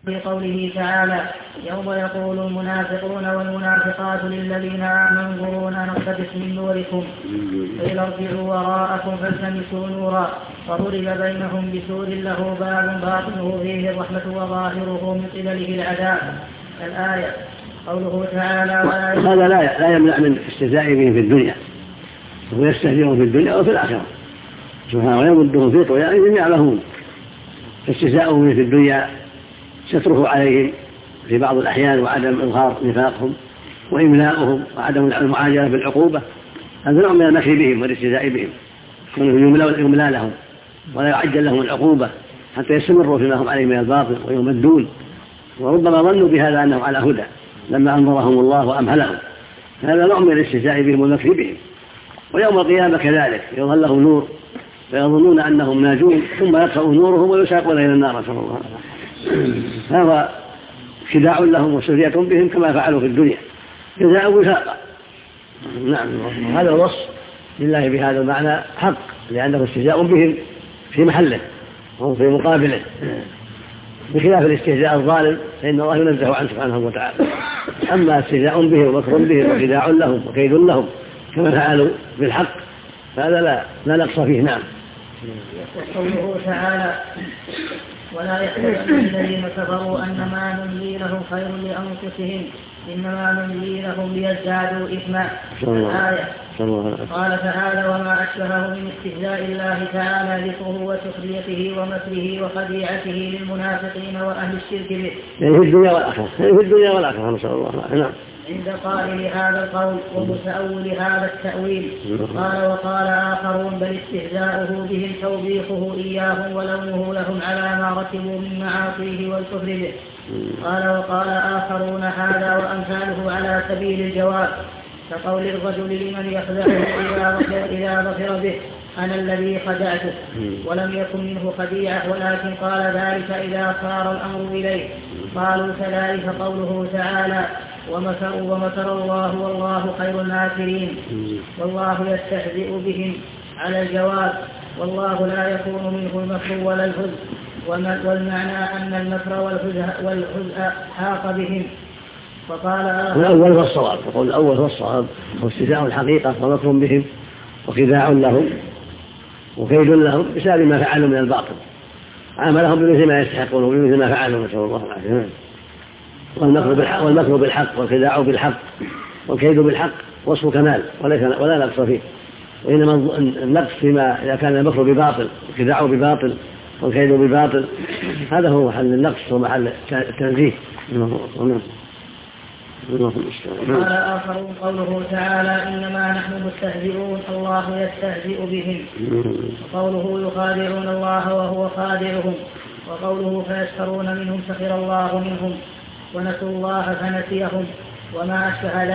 في قوله تعالى يوم يقول المنافقون والمنافقات للذين آمنوا انظرونا نقتبس من نوركم قيل ارجعوا وراءكم فالتمسوا نورا وضرب بينهم بسور له باب باطنه فيه الرحمة وظاهره من قبله العذاب. الآية. قوله تعالى هذا لا يمنع من استهزاء بهم في الدنيا، هو يستهزئهم في الدنيا وفي الآخرة سبحانه ويمدهم في طغيانهم يعمهون. فاستهزاؤهم في الدنيا ستره عليهم في بعض الأحيان وعدم إظهار نفاقهم وإملاؤهم وعدم المعاجلة بالعقوبة، هذا نوع من المكر بهم والاستهزاء بهم، كونه يملى لهم ولا يعجل لهم العقوبة حتى يستمروا فيما هم عليه من الباطل ويمدون، وربما ظنوا بهذا أنهم على هدى لما أنظرهم الله وأمهلهم. هذا نوع من الاستهزاء بهم والمكر بهم. ويوم القيامة كذلك يظهر لهم نور فيظنون أنهم ناجون ثم يطفأ نورهم ويساقون إلى النار نسأل الله. هذا خداع لهم وسخرية بهم كما فعلوا في الدنيا جزاء وفاقا. نعم، هذا الوصف لله بهذا المعنى حق، لأنه استهزاء بهم في محله وهم في مقابله، بخلاف الاستهزاء الظالم فإن الله ينزه عنه سبحانه وتعالى. أما استهزاء بهم ومكر بهم وخداع لهم وكيد لهم كما فعلوا بالحق فهذا لا نقص فيه. نعم. وقوله تعالى ولا يحسبن الذين كفروا أنما نملي لهم خير لأنفسهم إنما نملي لهم ليزدادوا إثما. الآية. قال تعالى وما أشبهه من استهزاء الله تعالى ذكره وسخريته ومكره وخديعته للمنافقين وأهل الشرك به في الدنيا والآخرة نسأل الله. نعم. عند قائل هذا القول ومتأول هذا التأويل قال وقال آخرون بل استهزاؤه بهم توبيخه إياهم ولومه لهم على ما رتبوا من معاصيه والكفر به. قال وقال آخرون هذا وأمثاله على سبيل الجواب كقول الرجل لمن يخدعه إذا ظفر به أنا الذي خدعته ولم يكن منه خديعة ولكن قال ذلك إذا صار الأمر إليه. قالوا كذلك قوله تعالى ومكر الله والله خير الماكرين والله يستهزئ بهم على الجواب والله لا يكون منه المكر ولا الهزء والمعنى أن المكر والهزء حاق بهم. فقال الأول هو الصواب، يقول الأول هو الصواب هو استهزاء الحقيقة ومكر بهم وخداع لهم وكيد لهم بسبب ما فعلوا من الباطل، عاملهم بمثل ما يستحقون وبمثل ما فعلوا نسأل الله العافية. والمكر بالحق والخداع بالحق والكيد بالحق وصف كمال ولا نقص فيه، وإنما النقص فيما إذا كان المكر بباطل والخداع بباطل والكيد بباطل هذا هو محل النقص ومحل التنزيه. قال آخرون قوله تعالى إنما نحن مستهزئون الله يستهزئ بهم وقوله يخادعون الله وهو خادعهم وقوله فيسخرون منهم سخر الله منهم ونسوا الله فنسيهم وما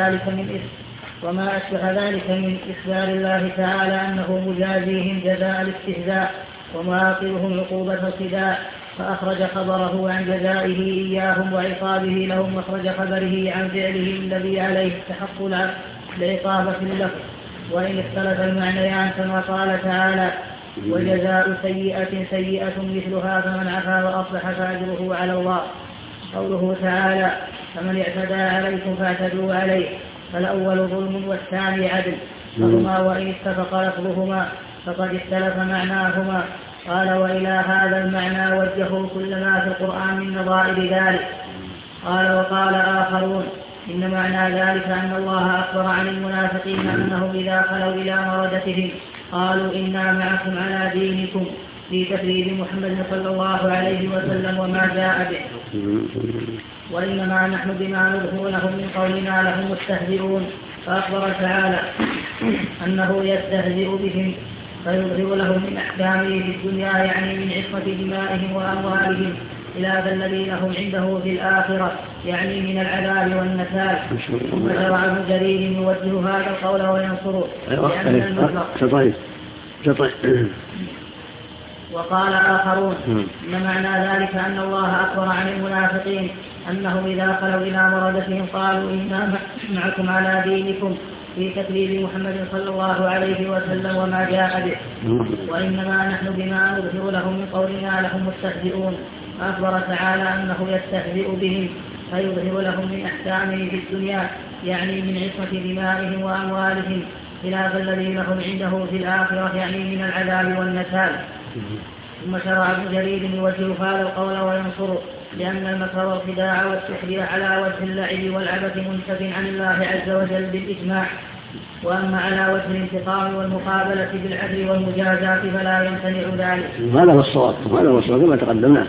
أشبه ذلك من إخبار الله تعالى أنه مجازيهم جزاء الاستهزاء ومعاقبهم عقوبة الخداع فأخرج خبره عن جزائه إياهم وعقابه لهم واخرج خبره عن فعله الذي عليه استحق العقاب في اللفظ وإن اختلف المعنيان كما قال تعالى وجزاء سيئة مثلها فمن عفا وأصلح فأجره على الله. قوله تعالى فمن اعتدى عليكم فاعتدوا عليه فالأول ظلم والثاني عدل فهما وإن اتفق لفظهما فقد اختلف معناهما. قال وإلى هذا المعنى وجهوا كل ما في القرآن من نظائر ذلك. قال وقال آخرون إن معنى ذلك أن الله أخبر عن المنافقين أنهم إذا خلوا إلى مردتهم قالوا إنا معكم على دينكم في تكذيب محمد صلى الله عليه وسلم وما جاء به وإنما نحن بما نظهر لهم من قولنا لهم مستهزئون. فأخبر تعالى أنه يستهزئ بهم فيظهر لهم من أحكامه في الدنيا يعني من عصمة دمائهم وأموالهم إلى الذين هم عنده في الآخرة يعني من العذاب والنكال. ثم شرع ابن جرير يوجه هذا القول وينصره لأن وقال آخرون إن معنى ذلك أن الله أخبر عن المنافقين أنهم إذا خلوا إلى مردتهم قالوا إنا معكم على دينكم في تكذيب محمد صلى الله عليه وسلم وما جاء به وإنما نحن بما نظهر لهم من قولنا لهم مستهزئون. فأخبر تعالى أنه يستهزئ بهم فيظهر لهم من أحكامه في الدنيا يعني من عصمة دمائهم وأموالهم خلاف الذي لهم عنده في الآخرة يعني من العذاب والنكال. ثم شرع ابن جرير يوجه هذا القول وينصره لأن المكر والخداع والسحر على وجه اللعب والعبث منتف عن الله عز وجل بالإجماع، وأما على وجه الانتقام والمقابلة بالعدل والمجازاة فلا يمتنع ذلك. هذا هو الصواب كما تقدمنا.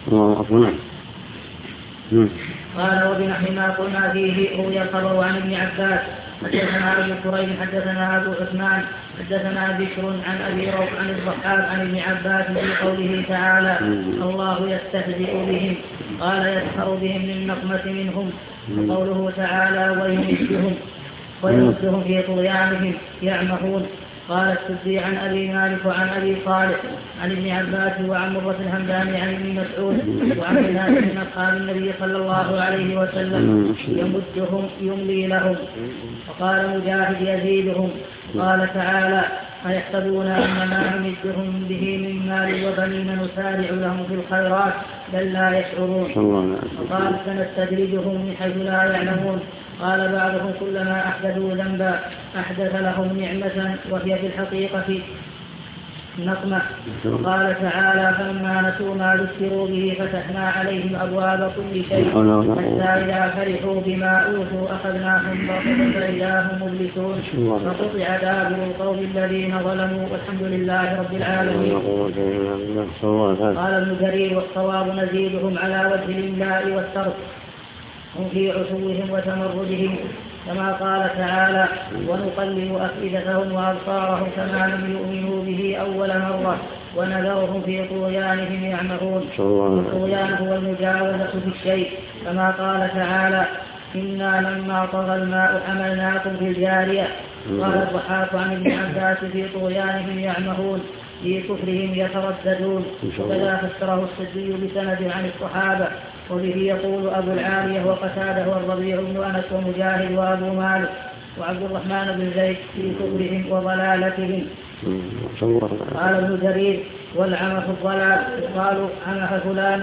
قال وبنحو ما قلنا فيه روي الخبر عن ابن عباس حدثنا أبو كريب حدثنا أبو عثمان حدثنا بشر عن أبي روح عن الضحاك عن ابن عباس في قوله تعالى الله يستهزئ بهم قال يسخر بهم للنقمة منهم، وقوله تعالى ويمدهم في طغيانهم يعمهون. قال السدي عن أبي مالك وعن أبي صالح عن ابن عباس وعن مرة الهمداني عن ابن مسعود وعن الناس من أصحاب النبي صلى الله عليه وسلم يمدهم يملي لهم. وقال مجاهد يزيدهم. قال تعالى أيحسبون أن ما نمدهم به من مال وبنين نسارع لهم في الخيرات بل لا يشعرون. وقال سنستدرجهم من حيث لا يعلمون. قال بعضهم كلما أحدثوا ذنبا أحدث لهم نعمة وهي في الحقيقة نقمة. قال تعالى فلما نسوا ما ذكروا به فتحنا عليهم أبواب كل شيء حتى إذا فرحوا بما أوتوا أخذناهم بغتة فإذا هم مبلسون فقطع دابر القوم الذين ظلموا والحمد لله رب العالمين. قال ابن جرير والصواب نزيدهم على وجه الإملاء والصرف هم في عتوهم وتمردهم كما قال تعالى ونقلب أفئدتهم وأبصارهم كما لم يؤمنوا به أول مرة ونذرهم في طغيانهم يعمهون. الطغيان هو المجاوزة في الشيء كما قال تعالى إنا لما طغى الماء حملناكم في الجارية. قال الضحاك عن ابن عباس في طغيانهم يعمهون في كفرهم يترددون. وكذا فسره السدي بسند عن الصحابة وبه يقول أبو العالية وقتاده والربيع بن أنس ومجاهد وأبو مالك وعبد الرحمن بن زيد في كفرهم وضلالتهم. قال ابن جرير والعمى الضلال يقال عمه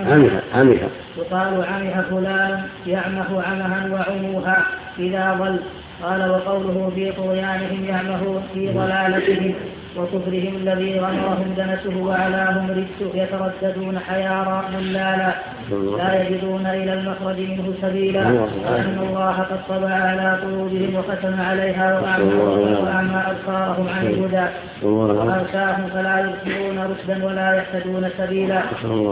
فلان يعمه عمها وعموها إذا ضل. قال وقوله في طغيانهم يعمهون في ضلالتهم وكفرهم الذي غمرهم دنسه وعلاهم رجسه يترددون حيارى ملالا لا يجدون إلى المخرج منه سبيلا لأن الله قد طبع على قلوبهم وختم عليها وأعمى أبصارهم عن الهدى وأغشاهم فلا يبصرون رشدا ولا يهتدون سبيلا.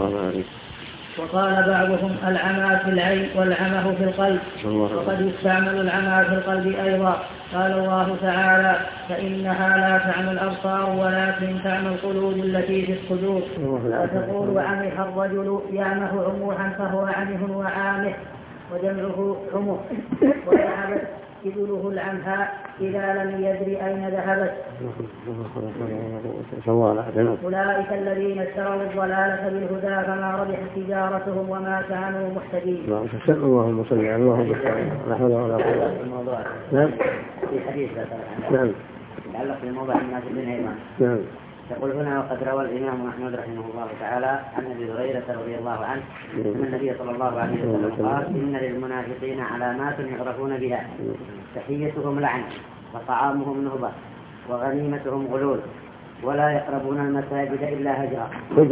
وقال بعضهم العمى في العين والعمى في القلب وقد يستعمل العمى في القلب أيضا. قال الله تعالى فإنها لا تعمى الأبصار ولكن تعمى القلوب التي في الصدور. وتقول عمح الرجل يعمه عموحا فهو عمه وعامه وجمعه عمه وذهبت إذله العمهاء إذا لم يدري أين ذهبت. أولئك الذين اشتروا الضلالة بالهدى فما ربحت تجارتهم وما كانوا محتدين. اللهم صل على اللهم لا حول ولا قوة. نعم في حديث نعم يتعلق بموضع الناس بالإيمان. نعم يقول هنا وقد روى الإمام أحمد رحمه الله تعالى عن أبي هريرة رضي الله عنه أن النبي صلى الله عليه وسلم قال إن للمنافقين علامات يعرفون بها تحيتهم لعن وطعامهم نهبة وغنيمتهم غلول ولا يقربون المساجد إلا هجرا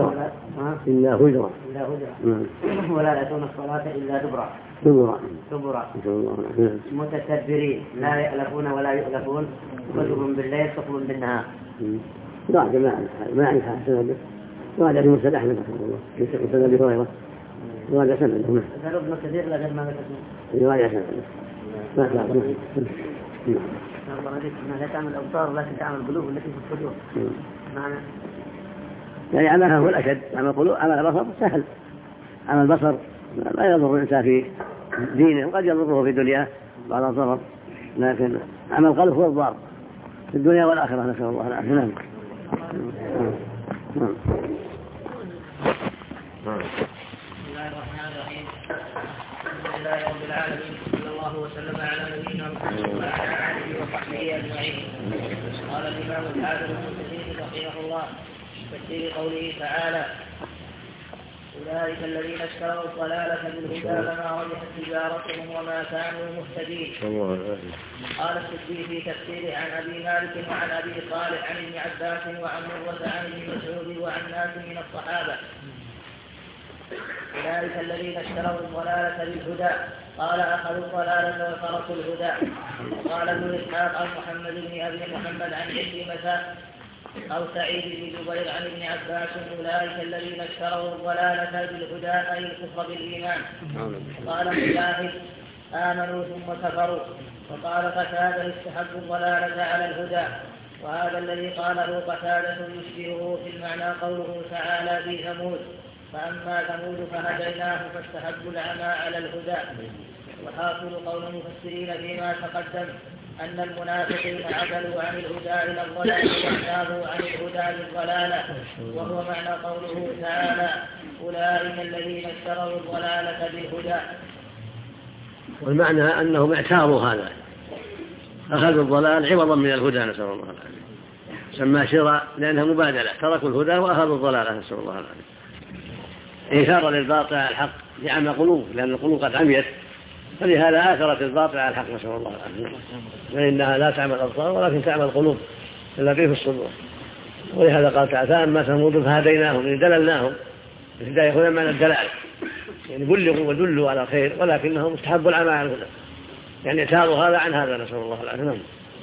ولا يأتون الصلاة إلا دبرا متكبرين لا يألفون ولا يؤلفون كلهم بالليل كفر بالنهار. راجع ما أعرف سنده راجع في مسند أحمد رحمه الله في سنة أبي هريرة راجع سنده ذهب ابن كثير لغير ما ذكرنا راجع سنده ما تعرف لا تعمل الأبصار ولكن تعمل القلوب التي في الصدور. معنى يعني عملها هو الأشد عمل القلوب عمل البصر سهل. عمل البصر لا يضر الإنسان في دينه وقد يضره في دنياه بعض الضرر لكن عمل القلب هو الضار في الدنيا والآخرة نسأل الله العافية. نعم. بسم الله الرحمن الرحيم. الحمد لله رب العالمين صلى الله وسلم على نبينا محمد وعلى آله وصحبه أجمعين. قال الإمام الحافظ ابن كثير رحمه الله في تفسير قوله تعالى أولئك الذين اشتروا الضلالة بالهدى فما ربحت تجارتهم وما كانوا مهتدين. قال السدي في تفسيره عن أبي مالك وعن أبي صالح عن ابن عباس وعن مروة عن ابن مسعود وعن ناس من الصحابة. أولئك الذين اشتروا الضلالة بالهدى قال أخذوا الضلالة وتركوا الهدى. قال ابن إسحاق عن محمد بن أبي محمد عن عكرمة أو سعيد بن جبير عن ابن عباس أولئك الذين اشتروا الضلالة بالهدى أي الكفر بالإيمان. قال مجاهد آمنوا ثم كفروا. وقال قتادة استحبوا الضلالة على الهدى. وهذا الذي قاله قتادة يشبهه في المعنى قوله تعالى في ثمود فأما ثمود فهديناه فاستحبوا العمى على الهدى. وحاصل قول المفسرين فيما تقدم أن المنافقين عدلوا عن الهدى إلى الضلال واعتابوا عن الهدى للضلالة، وهو معنى قوله تعالى أولئك الذين اشتروا الضلالة بالهدى. والمعنى أنهم اعتابوا هذا، أخذوا الضلال عوضا من الهدى، نسأل الله العافية. سمى شراء لأنها مبادلة، تركوا الهدى وأخذوا الضلالة، نسأل الله العافية. إيثار للباطل على الحق لعمى قلوب، لأن القلوب قد عميت، فلهذا آثرت الباطل على الحق، نسأل الله العافية. فإنها لا تعمل الأبصار ولكن تعمل القلوب التي في الصدور. ولهذا قال تعالى فأما ثمود فهديناهم، يعني دللناهم. الهداية هنا معنى الدلال، يعني بلغوا ودلوا على خير ولكنهم استحبوا العمى على الهدى، يعني اعتاروا هذا عن هذا، نسأل الله العافية.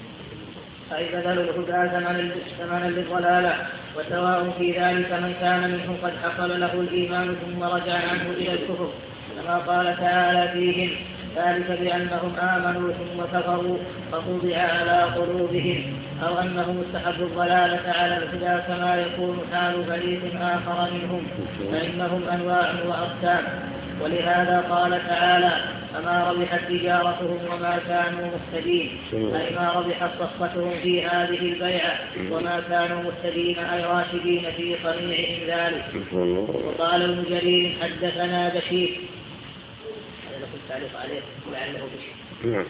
أي بذلوا الهدى ثمنا للضلالة، وسواء في ذلك من كان منهم قد حصل له الإيمان ثم رجع عنه إلى الكفر، كما قال تعالى فيهم ذلك بأنهم آمنوا ثم كفروا فطبع على قلوبهم، أو أنهم استحبوا الضلالة على الهدى كما يكون حال فريق آخر منهم، فإنهم أنواع وأقسام. ولهذا قال تعالى فما ربحت تجارتهم وما كانوا مهتدين، أي ما ربحت صفقتهم في هذه البيعة وما كانوا مهتدين أي راشدين في صنيعهم ذلك. وقال ابن جرير حدثنا بشير، هذا لكم تعليق عليه لعله بشير.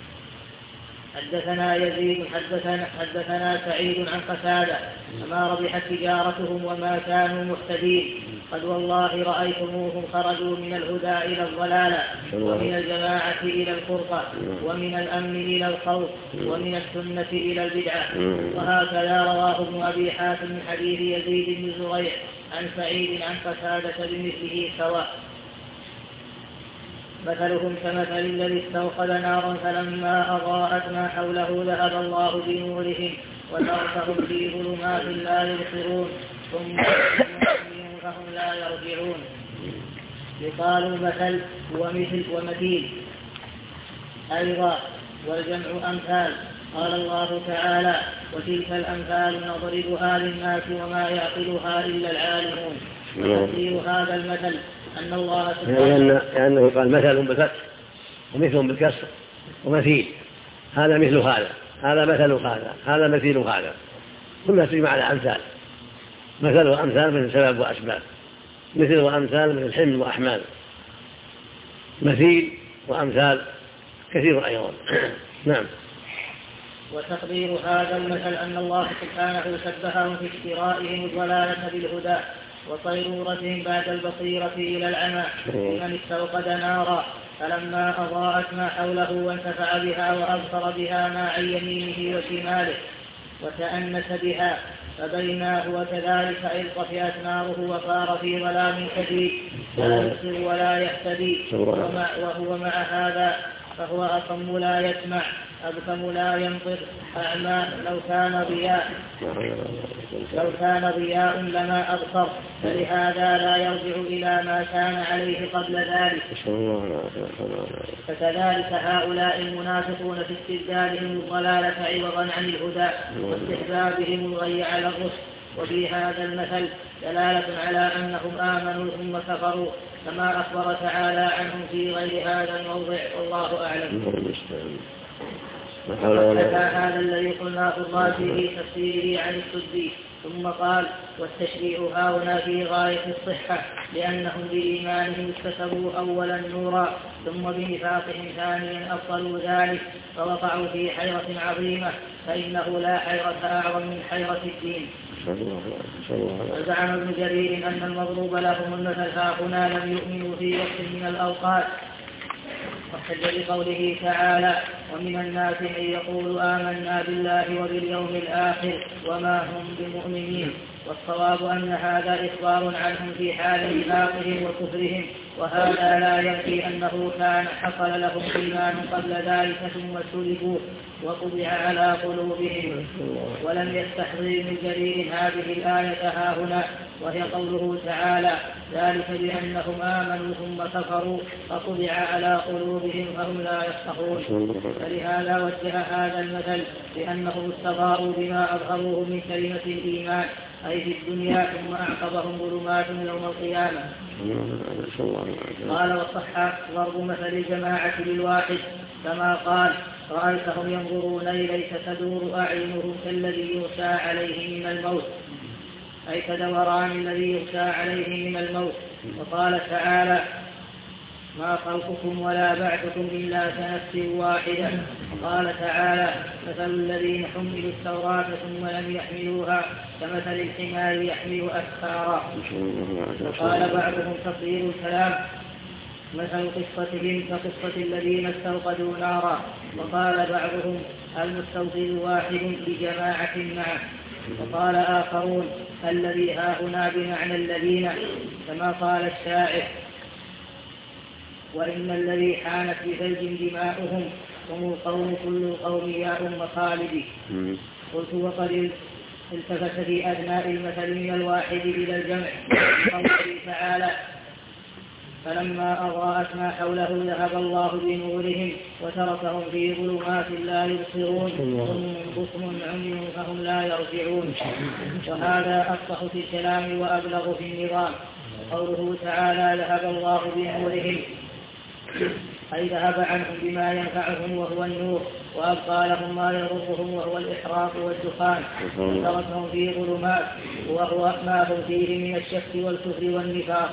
حدثنا يزيد حدثنا سعيد عن قتادة فما ربحت تجارتهم وما كانوا مهتدين، قد والله رأيتموهم خرجوا من الهدى إلى الضلالة، ومن الجماعة إلى الفرقة، ومن الأمن إلى الخوف، ومن السنة إلى البدعة. وهكذا رواه ابن أبي حاتم من حديث يزيد بن زريع عن سعيد عن قتادة بمثله سواء. مثلهم كمثل الذي استوقد نارا فلما أضاءت ما حوله ذهب الله بنورهم وتركهم في ظلمات لا يبصرون ثم فهم لا يرجعون. يقال مثل ومثل ومثيل أيضا، والجمع أمثال. قال الله تعالى وتلك الأمثال نضربها للناس وما يعقلها إلا العالمون. وتفسير هذا المثل أن الله سبحانه لأنه قال مثل بالفتح ومثل بالكسر ومثيل، هذا مثل هذا، هذا مثل هذا، هذا مثيل هذا، كلها تجمع على أمثال. مثل وأمثال من سبب وأسباب، مثل وأمثال من الحمل وأحمال، مثيل وأمثال كثير أيضا. نعم. وتقدير هذا المثل أن الله سبحانه شبههم في اشترائهم الضلالة بالهدى وصيرورتهم بعد البصيرة إلى العمى، من استوقد نارا فلما أضاءت ما حوله وانتفع بها وأبصر بها ما عن يمينه وشماله وتأنس بها، فبيناه وكذلك إذ طفئت ناره وصار في ظلام شديد لا يبصر ولا يهتدي، وهو مع هذا فهو أصم لا يسمع أبكم لا ينطق أعمى لو كان ضياء لما أبصر، فلهذا لا يرجع إلى ما كان عليه قبل ذلك. فكذلك هؤلاء المنافقون في استبدالهم الضلالة عوضا عن الهدى واستحبابهم الغي على الرشد. وفي هذا المثل دلالة على أنهم آمنوا ثم كفروا كما أخبر تعالى عنهم في غير هذا الموضع، والله أعلم. حتى هذا الذي قلناه الرازي في تفسيره عن السدي، ثم قال والتشريع هاهنا في غاية الصحة، لأنهم بإيمانهم اكتسبوا أولا نورا ثم بنفاقهم ثانيا أبطلوا ذلك فوقعوا في حيرة عظيمة، فإنه لا حيرة أعظم من حيرة الدين. وزعم ابن جرير أن المضروب لهم المثل هاهنا لم يؤمنوا في وقت من الأوقات، واحتج بقوله تعالى: ومن الناس من يقول آمنا بالله وباليوم الآخر وما هم بمؤمنين. والصواب أن هذا إخبار عنهم في حال نفاقهم وكفرهم، وهذا لا ينفي أنه كان حصل لهم إيمان قبل ذلك ثم سلبوا وطبع على قلوبهم. ولم يستحضر ابن جرير هذه الآية هاهنا، وهي قوله تعالى: ذلك بأنهم آمنوا ثم كفروا فطبع على قلوبهم فهم لا يفقهون. فلهذا وجه هذا المثل بأنهم استضاءوا بما أظهروه من كلمة الإيمان أي في الدنيا، ثم أعقبهم ظلمات يوم القيامة. قال: والصح ضرب مثل الجماعة للواحد كما قال: رأيتهم ينظرون إليك تدور أعينهم كالذي يغشى عليه من الموت، أي كدوران الذي يغشى عليه من الموت. وقال تعالى: ما خلقكم ولا بعثكم إلا كنفس واحدة. قال تعالى: مثل الذين حملوا التوراة ثم لم يحملوها كمثل الحمار يحمل أسفارا. وقال بعضهم تفسير الكلام: مثل قصتهم كقصة الذين استوقدوا نارا. وقال بعضهم: المستوقد واحد لجماعة معه. وقال آخرون: الذي هاهنا بمعنى الذين، كما قال الشاعر: وإن الذي حانت بثلج دماؤهم هم القوم كل القوم يا أم خالدي. قلت: وقد التفت في أدناء المثل من الواحد إلى الجمع، قوله تعالى: فلما أضاءت ما حوله ذهب الله بنورهم وتركهم في ظلمات لا يبصرون بكم عمي فهم لا يرجعون. وهذا أفصح في الكلام وأبلغ في النظام. قوله تعالى: ذهب الله بنورهم، أي ذهب عنهم بما ينفعهم وهو النور، وأبقى لهم ما يضرهم وهو الإحراق والدخان، وتركهم في ظلمات وهو ما هم فيه من الشك والكفر والنفاق.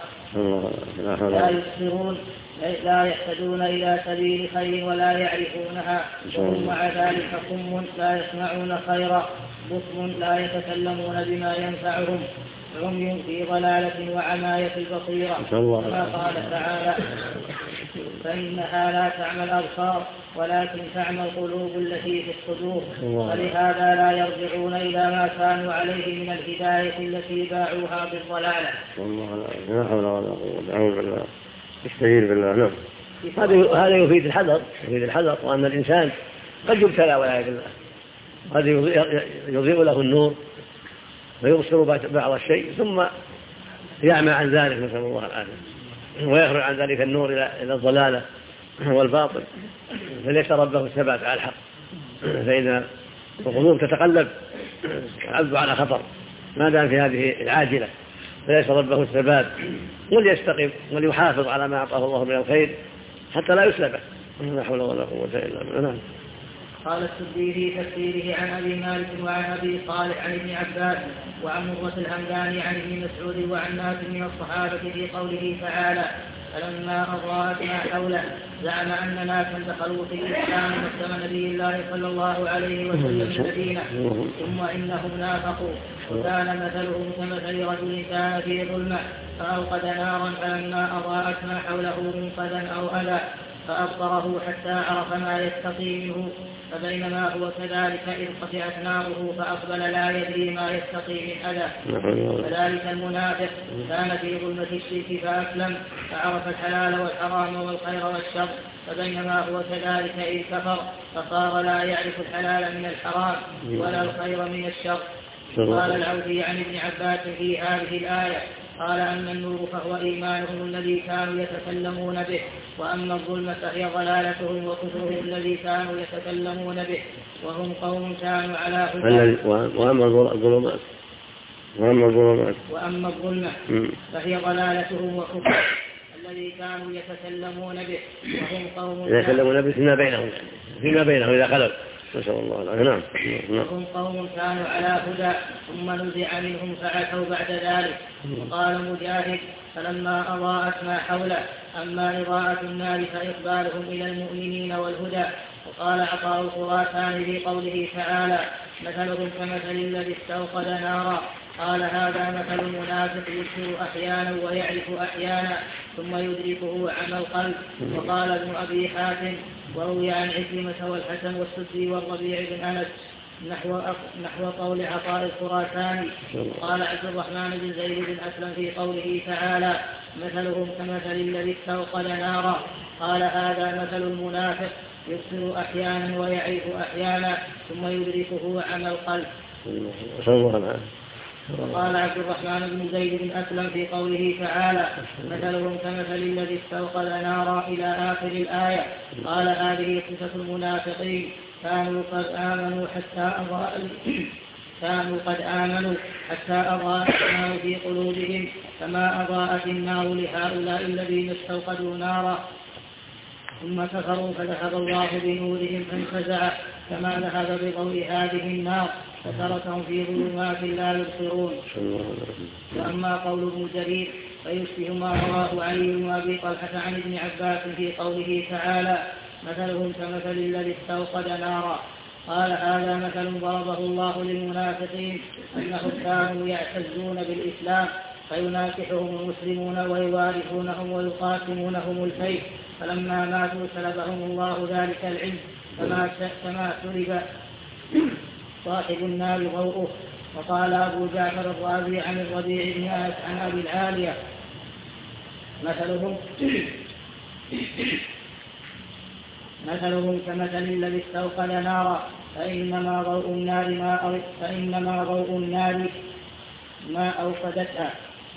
لا يبصرون، لا يهتدون إلى سبيل خير ولا يعرفونها، وهم مع ذلك صم لا يسمعون خيرا، بكم لا يتكلمون بما ينفعهم، عمي في ضلالة وعماية البصيرة. كما قال تعالى: فإنها لا تعمى الأبصار ولكن تعمى القلوب التي في الصدور. ولهذا لا يرجعون إلى ما كانوا عليه من الهداية التي باعوها بالضلالة. لا حول ولا قوة إلا بالله. استعين بالله. نعم. هذا يفيد الحذر، وأن الإنسان قد يبتلى والعياذ بالله، هذا يضيء له النور فيبصر بعض الشيء ثم يعمى عن ذلك، نسأل الله العافية، ويخرج عن ذلك النور إلى الضلالة والباطل. فليشترط له الثبات على الحق، فإن القلوب تتقلب العبد على خطر ما دام في هذه العاجلة، فليشترط له الثبات وليستقيم وليحافظ على ما أعطاه الله من الخير حتى لا يسلبه. لا حول ولا قوة إلا بالله. قال السدي في تفسيره عن أبي مالك وعن أبي صالح عن ابن عباس وعن مرة الهمداني عن ابن مسعود وعن ناس من الصحابة في قوله تعالى: فلما أضاءت ما حوله، زعم أن ناسا دخلوا في الإسلام مسلم نبي الله صلى الله عليه وسلم المدينة ثم إنهم نافقوا، وكان مثلهم كمثل رجل كان في ظلمة فأوقد نارا فلما أضاءت ما حوله من قدم أو أذى فأبصره حتى عرف ما يتقي منه، فبينما هو كذلك إذ قطعت ناره فأقبل لا يدري ما يتقي من أذى. كذلك المنافق كان في ظلمة الشرك فأسلم فعرف الحلال والحرام والخير والشر، فبينما هو كذلك إذ كفر فصار لا يعرف الحلال من الحرام ولا الخير من الشر. قال العوفي عن ابن عباس في هذه الآية: قال: أما النور فهو إيمانهم الذي كانوا يتكلمون به، وأما الظلمة فهي ضلالتهم وكفرهم الذي كانوا يتكلمون به، وهم قوم كانوا على هدى. وأما الظلمة فهي ضلالتهم وكفرهم الذي كانوا يتكلمون به، وهم قوم يتكلمون به فيما بينهم إذا خلوا. نسأل الله العافية. نعم. وهم قوم كانوا على هدى ثم نزع منهم فعتوا بعد ذلك. وقال مجاهد: فلما أضاءت ما حوله، أما إضاءة النار فإقبالهم إلى المؤمنين والهدى. وقال عطاء الخراساني في قوله تعالى: مثلهم كمثل الذي استوقد نارا. قال هذا مثل المنافق يبصر أحيانا ويعرف أحيانا ثم يدركه عمى القلب. وقال ابن أبي حاتم وروي عن عكرمة والحسن والسدي والربيع بن أنس نحو قول عطاء الخراساني. قال عبد الرحمن بن زيد بن أسلم في قوله تعالى مثلهم كمثل الذي استوقد نارا. قال هذا مثل المنافق يبصر أحيانا ويعرف أحيانا ثم يدركه عمى القلب. وقال عبد الرحمن بن زيد بن أسلم في قوله تعالى مثلهم كمثل الذي استوقد نارا إلى آخر الآية. قال هذه صفة المنافقين كانوا قد آمنوا حتى أضاءت النار في قلوبهم كما أضاءت النار لهؤلاء الذين استوقدوا نارا ثم كفروا فذهب الله بنورهم فانفزع كما ذهب بضوء هذه النار وتركهم في ظلمات لا يبصرون. وأما قول ابن جرير فيشبه ما رواه علي بن أبي طلحة عن ابن عباس في قوله تعالى مثلهم كمثل الذي استوقد نارا. قال هذا مثل ضربه الله للمنافقين أنهم كانوا يعتزون بالإسلام فيناكحهم المسلمون ويوارثونهم ويقاسمونهم الفيء فلما ماتوا سلبهم الله ذلك العلم كما سلب صاحب النار ضوءه. وقال أبو جعفر الرازي عن الربيع بن أنس عن أبي العالية مثلهم كمثل الذي استوقد نارا فإنما ضوء النار ما أوقدتها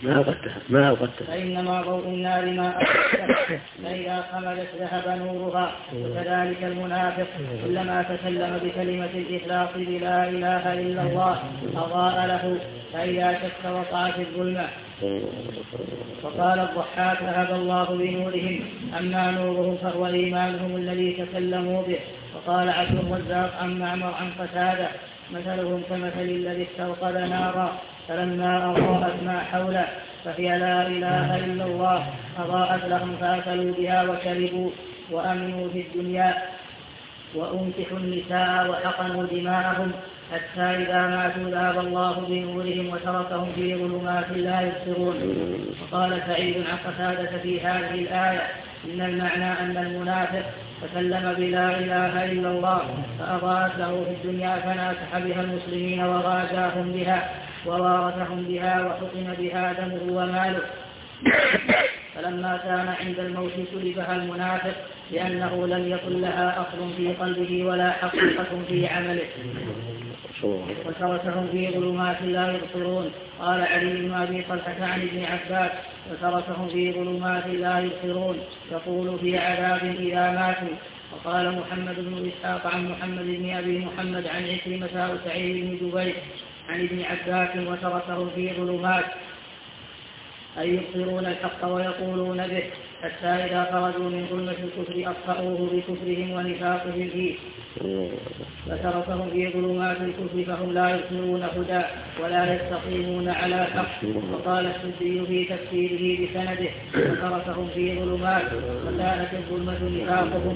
فإنما ضوء النار ما أوقدتها فإذا خمدت ذهب نورها. وكذلك المنافق كلما تكلم بكلمة الإخلاص بلا إله إلا الله أضاء له فإذا شك وقع في الظلمة. وقال الضحاك ذهب الله بنورهم أما نورهم فهو إيمانهم الذي تكلموا به. وقال عبد الرزاق عن معمر عن قتادة مثلهم كمثل الذي استوقد نارا فلما أضاءت ما حوله فهي لا إله إلا الله أضاءت لهم فأكلوا بها وشربوا وأمنوا في الدنيا وأنكحوا النساء وحقنوا دماءهم حتى إذا ماتوا ذهب الله بنورهم وتركهم في ظلمات لا يبصرون. وقال سعيد عن قتادة في هذه الآية إن المعنى أن المنافق تكلم بلا إله إلا الله فأضاءت له في الدنيا فناكح بها المسلمين وغازاهم بها ووارثهم بها وحقن بها دمه وماله فلما كان عند الموت سلبها المنافق لأنه لم يكن لها أصل في قلبه ولا حقيقة في عمله وتركهم في ظلمات لا يبصرون. قال علي بن أبي طلحة عن ابن عباس وتركهم في ظلمات لا يبصرون يقول في عذاب إذا ماتوا. وقال محمد بن إسحاق عن محمد بن أبي محمد عن عكرمة وسعيد بن جبير عن ابن عباس وتركهم في ظلمات أي يبصرون الحق ويقولون به حتى إذا خرجوا من ظلمة الكفر أطفأوه بكفرهم ونفاقهم فيه فتركهم في ظلمات الكفر فهم لا يبصرون هدى ولا يستقيمون على حق. وقال السدي في تفسيره بسنده وتركهم في ظلمات وكانت الظلمة نفاقهم.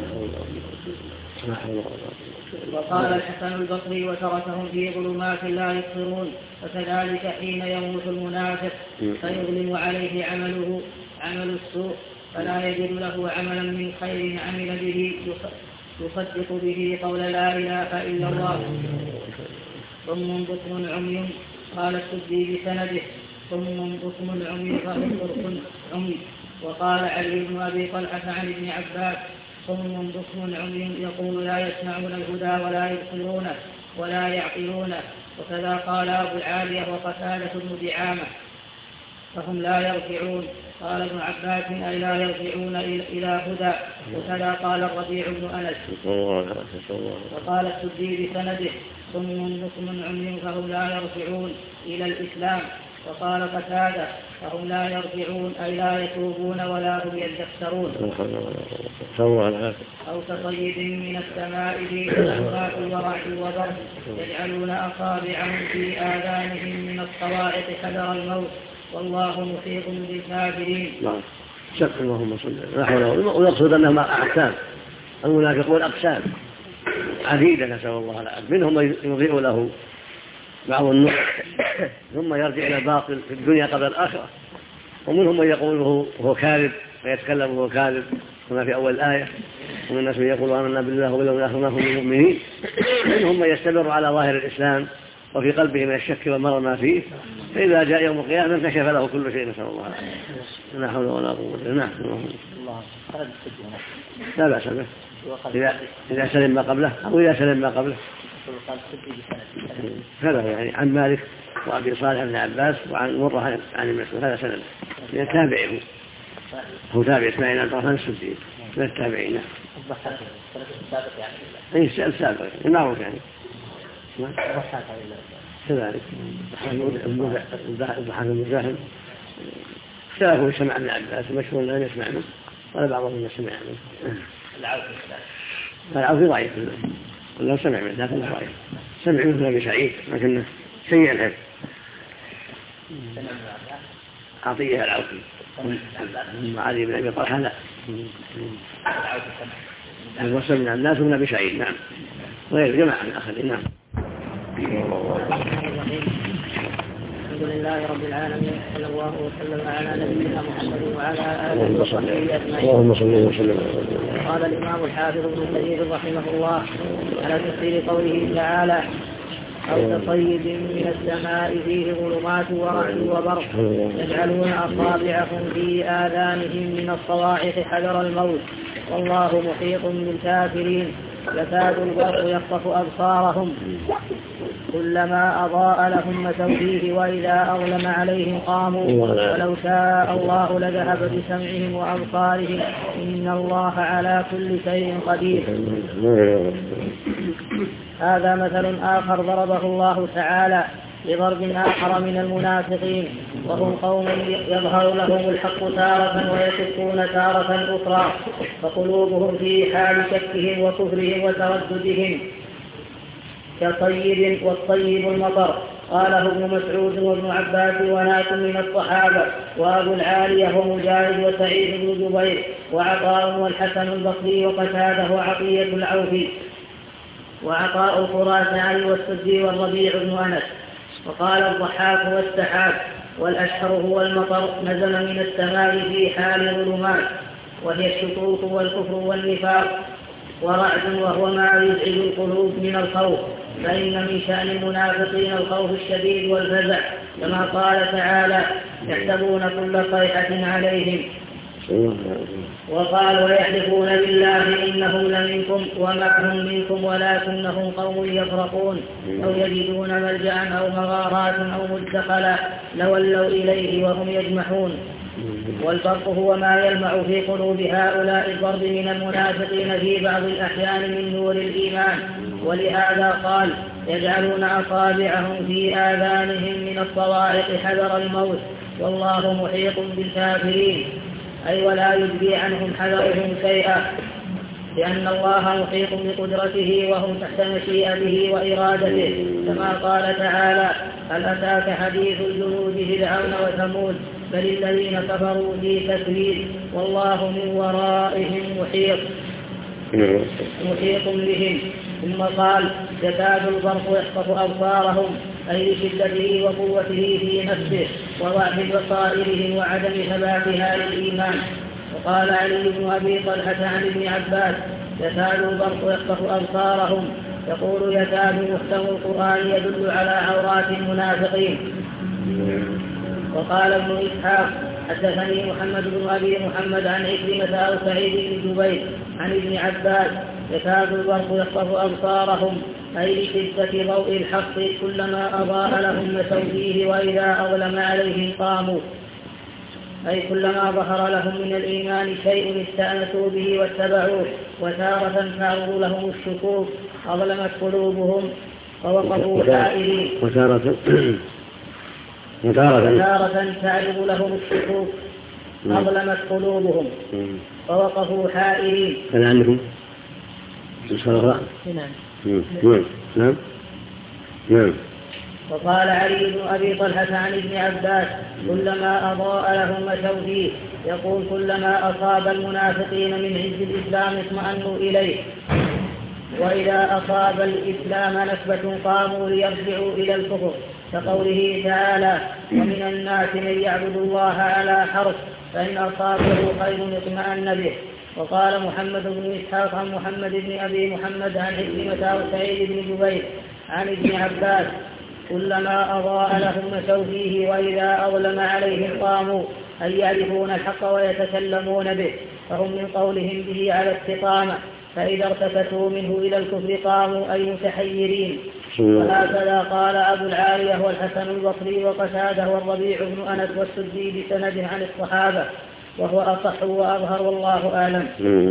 وقال الحسن البصري وتركهم في ظلمات لا يبصرون. وكذلك حين يموت المنافق فيظلم عليه عمل السوء فلا يجد له عملا من خير عمل به يصدق به قول لا إله إلا الله ثم بكم عمي. قال السدي بسنده ثم بكم عمي فهم طرق عمي. وقال علي بن أبي طلحة عن ابن عباس ثم بكم عمي يقول لا يسمعون الهدى ولا يبصرونه ولا يعقلونه. وكذا قال أبو العالية وقتادة بن دعامة فهم لا يرجعون. قال ابن عباس أي لا يرجعون إلى هدى. وكذا قال الربيع بن أنس. وقال السدي بسنده ثم بكم عمي فهم لا يرجعون إلى الإسلام. وقال قتادة فهم لا يرجعون أي لا يتوبون ولا هم يذكرون. أو كصيد من السماء فيه ظلمات ورعد وبرد يجعلون أصابعهم في آذانهم من الصواعق حذر الموت والله محيط بالكافرين. شك اللهم صل لا حول ولا قوة. ويقصد أنهم أقسام المنافقون أقسام عديدة نسأل الله العافية. منهم من يضيء له بعض النصح ثم يرجع إلى الباطل في الدنيا قبل الآخرة، ومنهم من يقول هو كاذب ويتكلم وهو كاذب كما في أول الآية، ومن الناس من يقول آمنا بالله وباليوم الآخر وما هم بمؤمنين. منهم من يستمر على ظاهر الإسلام وفي قلبه من الشك والمرض ما فيه، فإذا جاء يوم القيامة انكشف له كل شيء نسأل الله العافية. لا حول ولا قوة إلا بالله. لا بأس به إذا سلم ما قبله أو إذا سلم ما قبله. هذا يعني عن مالك وأبي صالح بن عباس وعن مرة عن المسؤول، هذا سلم من التابعين، هو تابع إسماعيل عن طرفان السدي من التابعين. أي سابق المعروف يعني كذلك. الضحاك المزاحم اختلفوا سمع ابن عباس، مشهور أن يسمع منه ولا بعضهم سمع منه. العوفي ضعيف ولا سمع منه لكن ضعيف، سمع منه أبي سعيد لكنه سيء الحفظ. عطية العوفي علي بن أبي طلحة لا الوصل من الناس من أبي سعيد نعم غير جماعة من آخرين. نعم. الحمد لله رب العالمين، صلى الله وسلم على نبينا محمد وعلى آله وصحبه أجمعين. قال الإمام الحافظ ابن كثير رحمه الله على تفسير قوله تعالى أو كصيب من السماء فيه ظلمات ورعد وبرق يجعلون أصابعهم في آذانهم من الصواعق حذر الموت والله محيط بالكافرين يكاد البرق يخطف أبصارهم كلما أضاء لهم مشوا فيه وإذا أظلم عليهم قاموا ولو شاء الله لذهب بسمعهم وأبصارهم إن الله على كل شيء قدير. هذا مثل آخر ضربه الله تعالى لضرب آخر من المنافقين، وهم قوم يظهر لهم الحق تارة ويشكون تارة أخرى، فقلوبهم في حال شكهم وكفرهم وترددهم كطيب، والطيب المطر. قاله ابن مسعود وابن عباس وناس من الصحابة وأبو العالية ومجاهد وسعيد بن جبير وعطاء والحسن البصري وقتاده وعطية العوفي وعطاء الخراساني والسدي والربيع بن أنس. وقال الضحاك والسحاب والأشهر هو المطر نزل من السماء في حال ظلمات وهي الشكوك والكفر والنفاق، ورعد وهو ما يزعج القلوب من الخوف، فإن من شأن المنافقين الخوف الشديد والفزع كما قال تعالى يحسبون كل صيحة عليهم. وقال ويحلفون بالله إنهم لمنكم وما هم منكم ولكنهم قوم يفرقون أو يجدون ملجأ أو مغارات أو مدخلا لولوا إليه وهم يجمحون. والبرق هو ما يلمع في قلوب هؤلاء الضرب من المنافقين في بعض الأحيان من نور الإيمان، ولهذا قال يجعلون أصابعهم في آذانهم من الصواعق حذر الموت والله محيط بالكافرين، أي ولا يجزي عنهم حذرهم شيئا لأن الله محيط بقدرته وهم تحت مشيئته وإرادته، كما قال تعالى هل أتاك حديث الجنود فرعون وثمود بل الذين كفروا في تكذيب والله من ورائهم محيط بهم. ثم قال يكاد البرق يخطف أبصارهم أي لشدته وقوته في نفسه وضعف بصائرهم وعدم ثباتها للإيمان. وقال علي بن أبي طلحة عن ابن عباس يكاد البرق يخطف أبصارهم، يقول يكاد محتوى القرآن يدل على عورات المنافقين. وقال ابن إسحاق حدثني محمد بن أبي محمد عن عكرمة أو سعيد بن جبير عن ابن عباس يكاد البرق يخطف أبصارهم أي لشدة ضوء الحق كلما أضاء لهم مشوا فيه وإذا أظلم عليهم قاموا، أي كلما ظهر لهم من الإيمان شيء استأنسوا به واتبعوه. وتارة تعرض لهم الشكوك أظلمت قلوبهم فوقفوا حائرين. وتارة تعرض لهم الشكوك أظلمت قلوبهم فوقفوا حائرين. فلعلكم نعم. وقال علي بن أبي طلحة عن ابن عباس كلما أضاء لهم مشوا فيه، يقول كلما أصاب المنافقين من عز الإسلام اطمأنوا إليه. وإذا أصاب الإسلام نكبة قاموا ليرجعوا إلى الكفر، كقوله تعالى: ومن الناس من يعبد الله على حرف فإن أصابه خير اطمأن به. وقال محمد بن إسحاق عن محمد بن أبي محمد عن عكرمة وسعيد بن جبير عن ابن عباس: كلما أضاء لهم مشوا فيه وإذا أظلم عليهم قاموا، أي يعرفون الحق ويتكلمون به، فهم من قولهم به على استقامة، فإذا ارتكتوا منه إلى الكفر قاموا أي متحيرين. وهكذا قال أبو العالية والحسن البصري وقتادة والربيع بن أنس والسدي بسند عن الصحابة، وهو أصح وأظهر والله أعلم.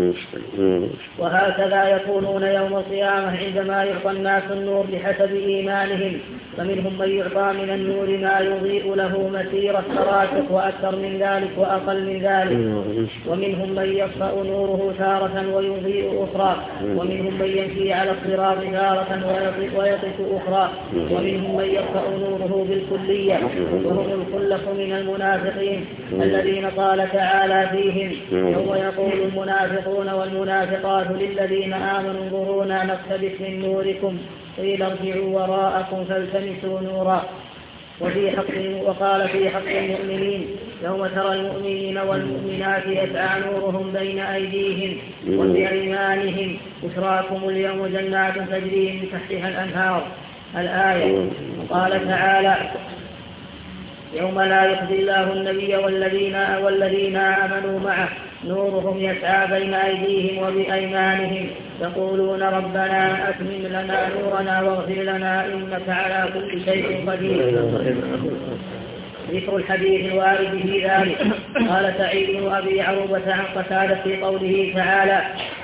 وهكذا يكونون يوم القيامة عندما يعطى الناس النور بحسب إيمانهم، فمنهم من يعطى من النور ما يضيء له مسير الترافق وأكثر من ذلك وأقل من ذلك، ومنهم من يطفأ نوره تارة ويضيء أخرى، ومنهم من يمشي على الصراط تارة ويطف أخرى، ومنهم من يطفأ نوره بالكلية، وهم الخلة من المنافقين الذين قال تعالى فيهم: يوم يقول المنافقون والمنافقات للذين آمنوا انظرونا نقتبس من نوركم قيل ارجعوا وراءكم فالتمسوا نورا. وقال في حق المؤمنين: يوم ترى المؤمنين والمؤمنات يسعى نورهم بين أيديهم وبأيمانهم بشراكم اليوم جنات تجري من تحتها الأنهار. الآية. وقال تعالى: يوم لا يخزي الله النبي والذين آمنوا معه نورهم يسعى بين أيديهم وبأيمانهم يقولون ربنا أتمم لنا نورنا واغفر لنا إنك على كل شيء قدير. ذكر الحديث الوارد في ذلك. قال سعيد بن أبي عروبة عن قتادة في قوله تعالى: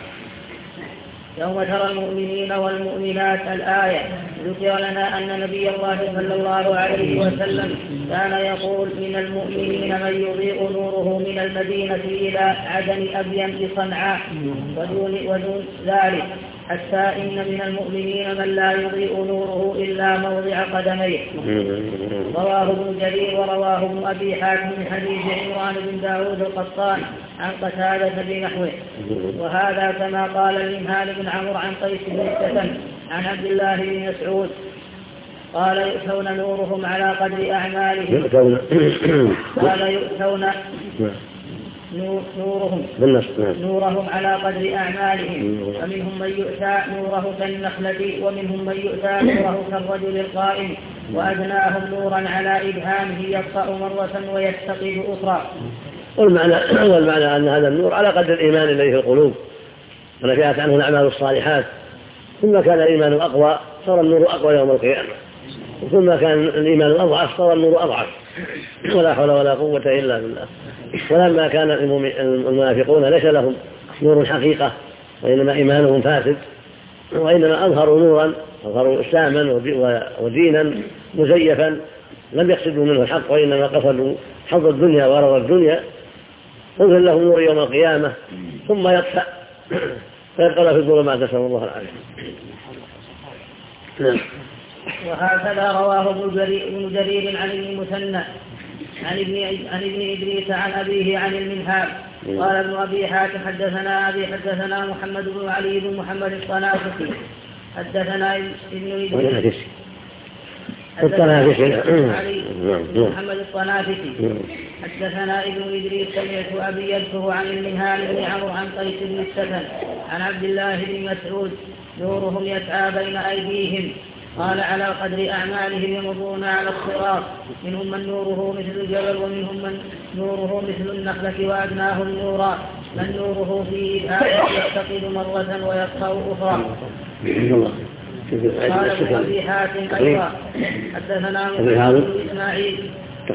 يوم ترى المؤمنين والمؤمنات. الآية. ذكر لنا أن نبي الله صلى الله عليه وسلم كان يقول: من المؤمنين من يضيء نوره من المدينة إلى عدن أبين بصنعاء ودون ذلك، حتى إن من المؤمنين من لا يضيء نوره إلا موضع قدميه. رواه ابن جرير ورواه ابن أبي حاتم من حديث عمران بن داود القطان عن قتادة بنحوه. وهذا كما قال المنهال بن عمرو عن قيس بن السكن عن عبد الله بن مسعود قال: يؤتون نورهم على قدر أعمالهم. قال: يؤتون نورهم على قدر أعمالهم، فمنهم من يؤتى نوره كالنخلة، ومنهم من يؤتى نوره كالرجل القائم، وأدناهم نورا على إبهامه يطفأ مرة ويستقيد أخرى. والمعنى أن هذا النور على قدر الإيمان الذي في القلوب، ونشأت عنه الأعمال الصالحات، ثم كان الإيمان الأقوى صار النور أقوى يوم القيامة، ثم كان الإيمان الأضعف صار النور أضعف، ولا حول ولا قوة إلا بالله. ولما كان المنافقون ليس لهم نور حقيقة، وإنما إيمانهم فاسد، وإنما أظهروا نورا، أظهروا إسلاما ودينا مزيفا لم يقصدوا منه الحق، وإنما قصدوا حظ الدنيا وغرض الدنيا، أظهر لهم نور يوم القيامة ثم يطفأ فيبقى في الظلمات، نسأل الله العافية. وهكذا رواه ابن جرير عن المثنى عن ابن إدريس عن أبيه عن المنهال. قال ابن أبي حاتم: حدثنا محمد بن علي بن محمد الطنافسي حدثنا ابن إدريس محمد الطنافسي حدثنا ابن إدريس سمعت أبي يذكر عن المنهال بن عمرو عن قيس بن السكن عن عبد الله بن مسعود: نورهم يسعى بين أيديهم. قال: على قدر أعمالهم يمضون على الصراط، منهم من نوره مثل الجبل، ومنهم من نوره مثل النخلة، وأدناهم نورا من نوره في إبهامه يستقيل مرة ويطفأ أخرى. قال ابن أبي حاتم أيضا: حدثنا محمد بن إسماعيل.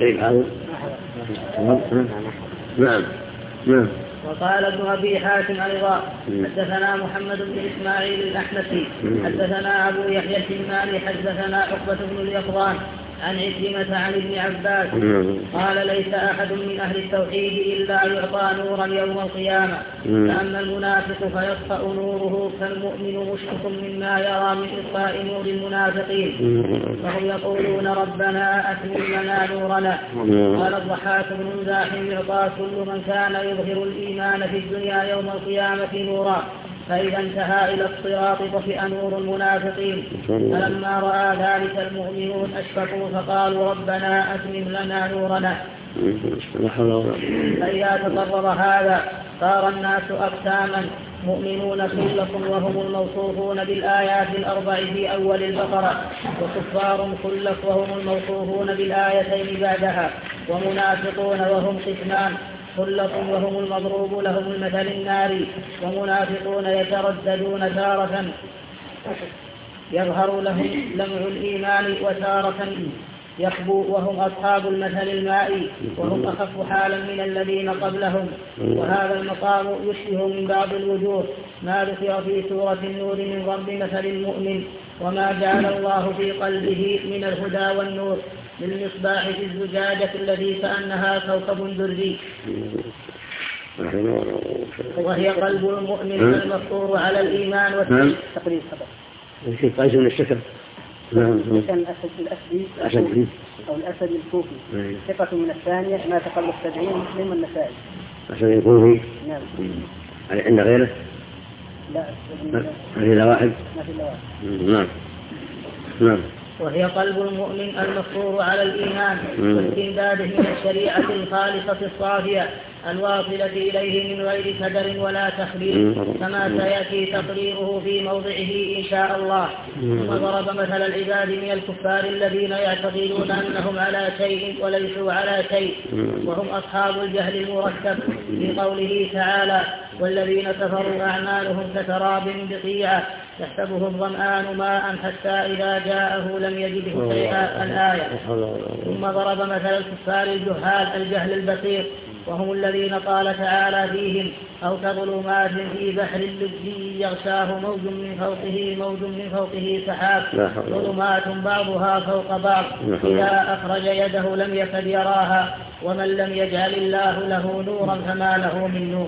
نعم. وقال ابن أبي حاتم أيضا: حدثنا محمد بن إسماعيل الأحنفي حدثنا أبو يحيى الشمالي حدثنا عقبة بن اليقظان عن عكرمة عن ابن عباس قال: ليس أحد من أهل التوحيد إلا يعطى نورا يوم القيامة، فأما المنافق فيطفأ نوره كالمؤمن مشفق مما يرى من إطفاء نور المنافقين، فهم يقولون ربنا أتمم لنا نورنا. قال الضحاك بن مزاحم: يعطى كل من كان يظهر الإيمان في الدنيا يوم القيامة نورا، فإذا انتهى إلى الصراط طفئ نور المنافقين. فلما رأى ذلك المؤمنون أشفقوا فقالوا ربنا أتمم لنا نورنا. فإذا تقرر هذا صار الناس أقساما: مؤمنون خلة وهم الموصوفون بالآيات الأربع في أول البقرة، وكفار خلة وهم الموصوفون بالآيتين بعدها، ومنافقون وهم قسمان: خلة وهم المضروب لهم المثل الناري، ومنافقون يترددون تارة يظهر لهم لمع الإيمان وتارة يخبو، وهم أصحاب المثل المائي وهم أخف حالا من الذين قبلهم. وهذا المقام يشبه من بعض الوجوه ما ذكر في سورة النور من ضرب مثل المؤمن وما جعل الله في قلبه من الهدى والنور للمصباح في الزجاجة الذي كأنها كوكب دري، وهي قلب المؤمن المفطور على الإيمان والتقليد. في قيس من الشكر. كان الأسد أو الأسد الكوفي ثقة من الثانية ما تقل 70 مسلم النسائي. الأسد الكوفي. نعم. عند غيره؟ لا. ما في إلا واحد. ما في إلا واحد. نعم. نعم. وهي قلب المؤمن المفطور على الإيمان واستمداده من الشريعة الخالصة الصافية الواصلة إليه من غير كدر ولا تخليل، كما سيأتي تقريره في موضعه إن شاء الله. ثم ضرب مثل العباد من الكفار الذين يعتقدون أنهم على شيء وليسوا على شيء، وهم أصحاب الجهل المركب، في قوله تعالى: والذين كفروا أعمالهم كسراب بقيعة يحسبه الظمآن ماء حتى إذا جاءه لم يجده شيئا. الآية. ثم ضرب مثل الكفار الجهال الجهل البصير، وهم الذين قال تعالى فيهم: أو كظلمات في بحر اللجي يغشاه موج من فوقه سحاب، ظلمات بعضها فوق بعض إذا أخرج يده لم يكد يراها، ومن لم يجعل الله له نورا فما له من نور.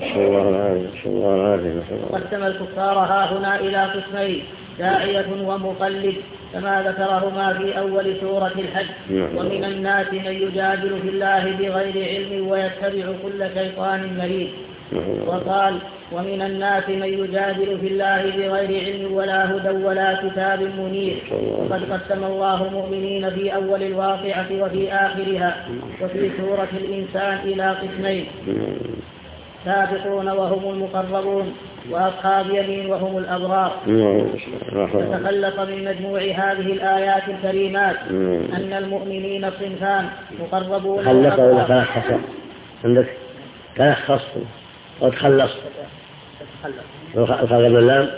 قسم الكفار هاهنا إلى قسمين: داعية ومقلد، كما ذكرهما في أول سورة الحج. ومن الناس من يجادل في الله بغير علم ويتبع كل شيطان مريد. وقال: ومن الناس من يجادل في الله بغير علم ولا هدى ولا كتاب منير. وقد قسم الله المؤمنين في أول الواقعة وفي آخرها وفي سورة الإنسان إلى قسمين: سابقون وهم المقربون، وأصحاب يمين وهم الأبرار. فتخلص من مجموع هذه الآيات الكريمات أن المؤمنين صنفان: مقربون خلص ولا تلخص؟ عندك تلخص أو تخلص؟ الخلق باللام؟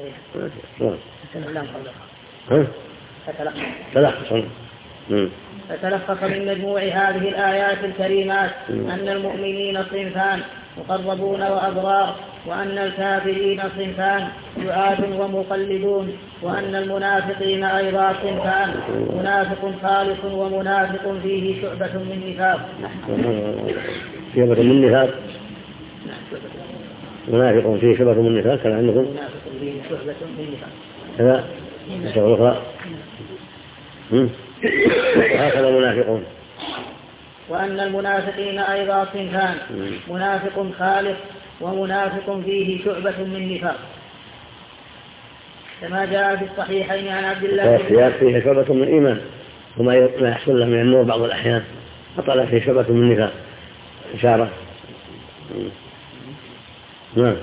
تلخص. فتلخص من مجموع هذه الآيات الكريمات أن المؤمنين صنفان: مقربون وأبرار، وأن الكافرين صنفان: دعاة ومقلدون، وأن المنافقين أيضا صنفان: منافق خالص ومنافق فيه شعبة من نفاق. شعبة من نفاق. منافق فيه شعبة من نفاق كان عندكم؟ منافق فيه شعبة من نفاق. كذا الشعبة الأخرى. وهكذا منافقون. وأن المنافقين أيضا صنفان: منافق خالص ومنافق فيه شعبة من نفاق، كما جاء في الصحيحين عن عبد الله فيه شعبة من إيمان وما يحصل له من النور بعض الأحيان، فطلع فيه شعبة من نفاق إشارة. نعم.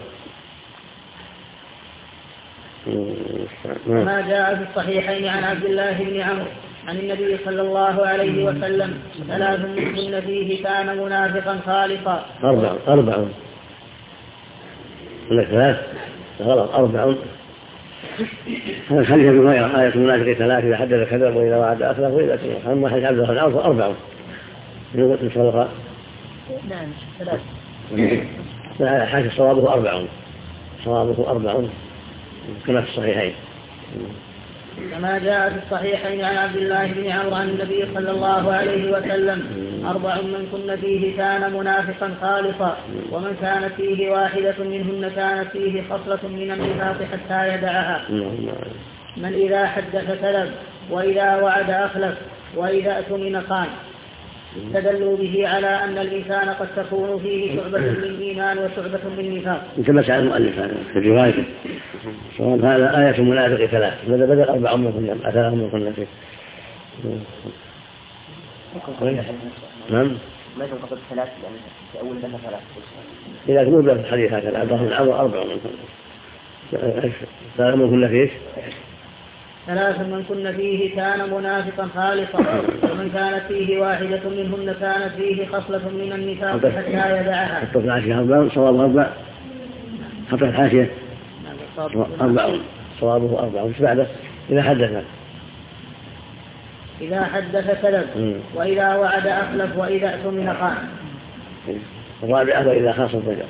كما جاء في الصحيحين عن عبد الله بن عمرو عن النبي صلى الله عليه وسلم: 3 من كن فيه كان منافقا خالصا. 4 لك 3 غلط 4. هذا الحديث ابي هريره: آية المنافق 3: إذا حدث كذب وإذا وعد أخلف وإذا كذب. أما حديث عبد الله بن عمرو 4. إن شاء الله. نعم 3. لا حاشا صوابه 4. صوابه 4 كما في الصحيحين. كما جاء في الصحيحين عن عبد الله بن عمرو عن النبي صلى الله عليه وسلم: 4 من كن فيه كان منافقا خالصا، ومن كانت فيه واحدة منهن كانت فيه خصلة من النفاق حتى يدعها: من إذا حدث كذب، وإذا وعد أخلف، وإذا أؤتمن خان. استدلوا به على أن الإنسان قد تكون فيه شعبة من الإيمان وشعبة من النفاق. انتبه على المؤلف في روايته سواء هذا آية المنافق 3 ماذا بدل 4 منكم 3 منكم فيه. نعم ما ينقصد 3 يعني في أول لنا 3 إذا تقول له الحديث هكذا عبد الله العمر 4 منكم 3 منكم فيه 3 من كن فيه كان منافقا خالصا ومن كانت فيه واحدة منهن كانت فيه خصلة من النفاق حتى يدعها. حتى الحاشية 4 صواب 4 حتى الحاشية 4 صوابه 4 وش بعده إذا حدث كذب وإذا وعد أخلف وإذا اؤتمن خان. الرابعة وإذا خاصم فجر.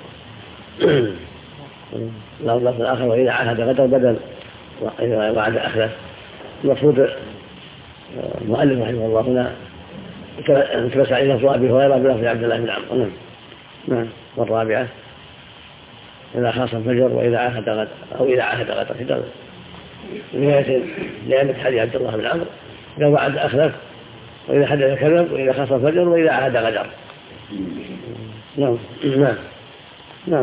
اللفظ الآخر وإذا عاهد غدر بدل وإذا وعد أخلف. المفروض المؤلف رحمه الله هنا انتبس عليه لفظ أبي هريرة بلفظ عبد الله بن عمرو. نعم. والرابعة إذا خاصم فجر وإذا عاهد غدر أو إذا عاهد غدر في نهاية لأن حديث عبد الله بن عمرو إذا وعد أخلف وإذا حدث كذب وإذا خاصم فجر وإذا عاهد غدر. نعم.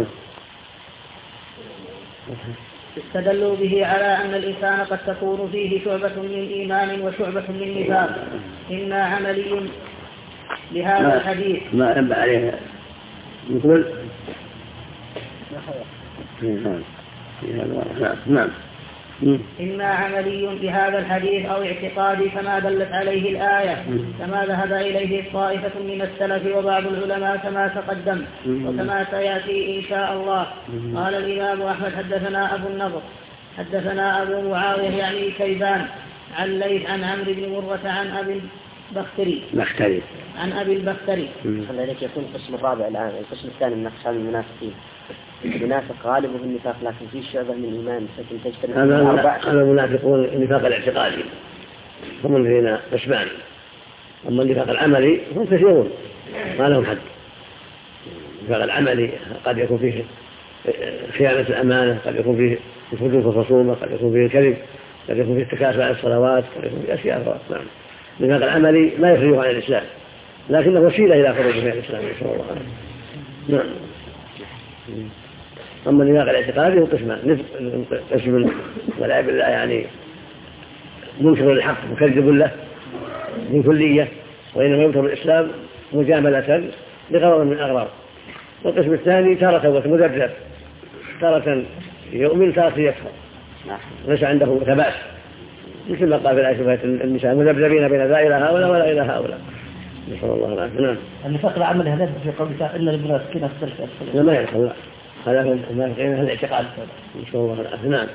استدلوا به على أن الإنسان قد تكون فيه شعبة من إيمان وشعبة من نفاق. إما عملي لهذا الحديث ما ينبع عليه مثل نعم إما عملي بهذا الحديث أو اعتقادي كما دلت عليه الآية كما ذهب إليه طائفة من السلف وبعض العلماء كما تقدم وكما سيأتي إن شاء الله. قال الإمام أحمد حدثنا أبو النضر حدثنا أبو معاوية يعني كيبان عن ليث عن عمرو بن مرة عن أبي البختري عن أبي البختري. خليك يكون القسم الرابع الآن. القسم الثاني من أقسام المنافقين المنافق غالب في النفاق لكن فيه شعبة من الإيمان لكن تجتمع هذا المنافقون النفاق الاعتقادي هم الذين قسمان. أما النفاق العملي هم كثيرون ما لهم حد. النفاق العملي قد يكون فيه خيانة الأمانة قد يكون فيه الفجور في الخصومة قد يكون فيه الكذب قد يكون فيه التكاسل على الصلوات قد يكون فيه أشياء أخرى. نعم. النفاق العملي لا يخرجه عن الإسلام لكنه وسيلة إلى خروجه من الإسلام إن شاء الله. نعم. أما النفاق الاعتقادي هو قسمان. قسم والعياذ بالله يعني منكر للحق مكذب له من كلية وإنما يبطل الإسلام مجاملة لغرض من الأغراض. والقسم الثاني تارة مذبذب تارة يؤمن تارة يكفر ليس عنده ثبات مثل ما قال في الآية النساء مذبذبين بين لا إلى هؤلاء ولا إلى هؤلاء. نسأل الله العافية. نعم. النفاق العملي هذا في قوله إن المنافقين في الدرك ما يدخل هذا من المنافقين هذا الاعتقاد. نسأل الله العافية. نعم.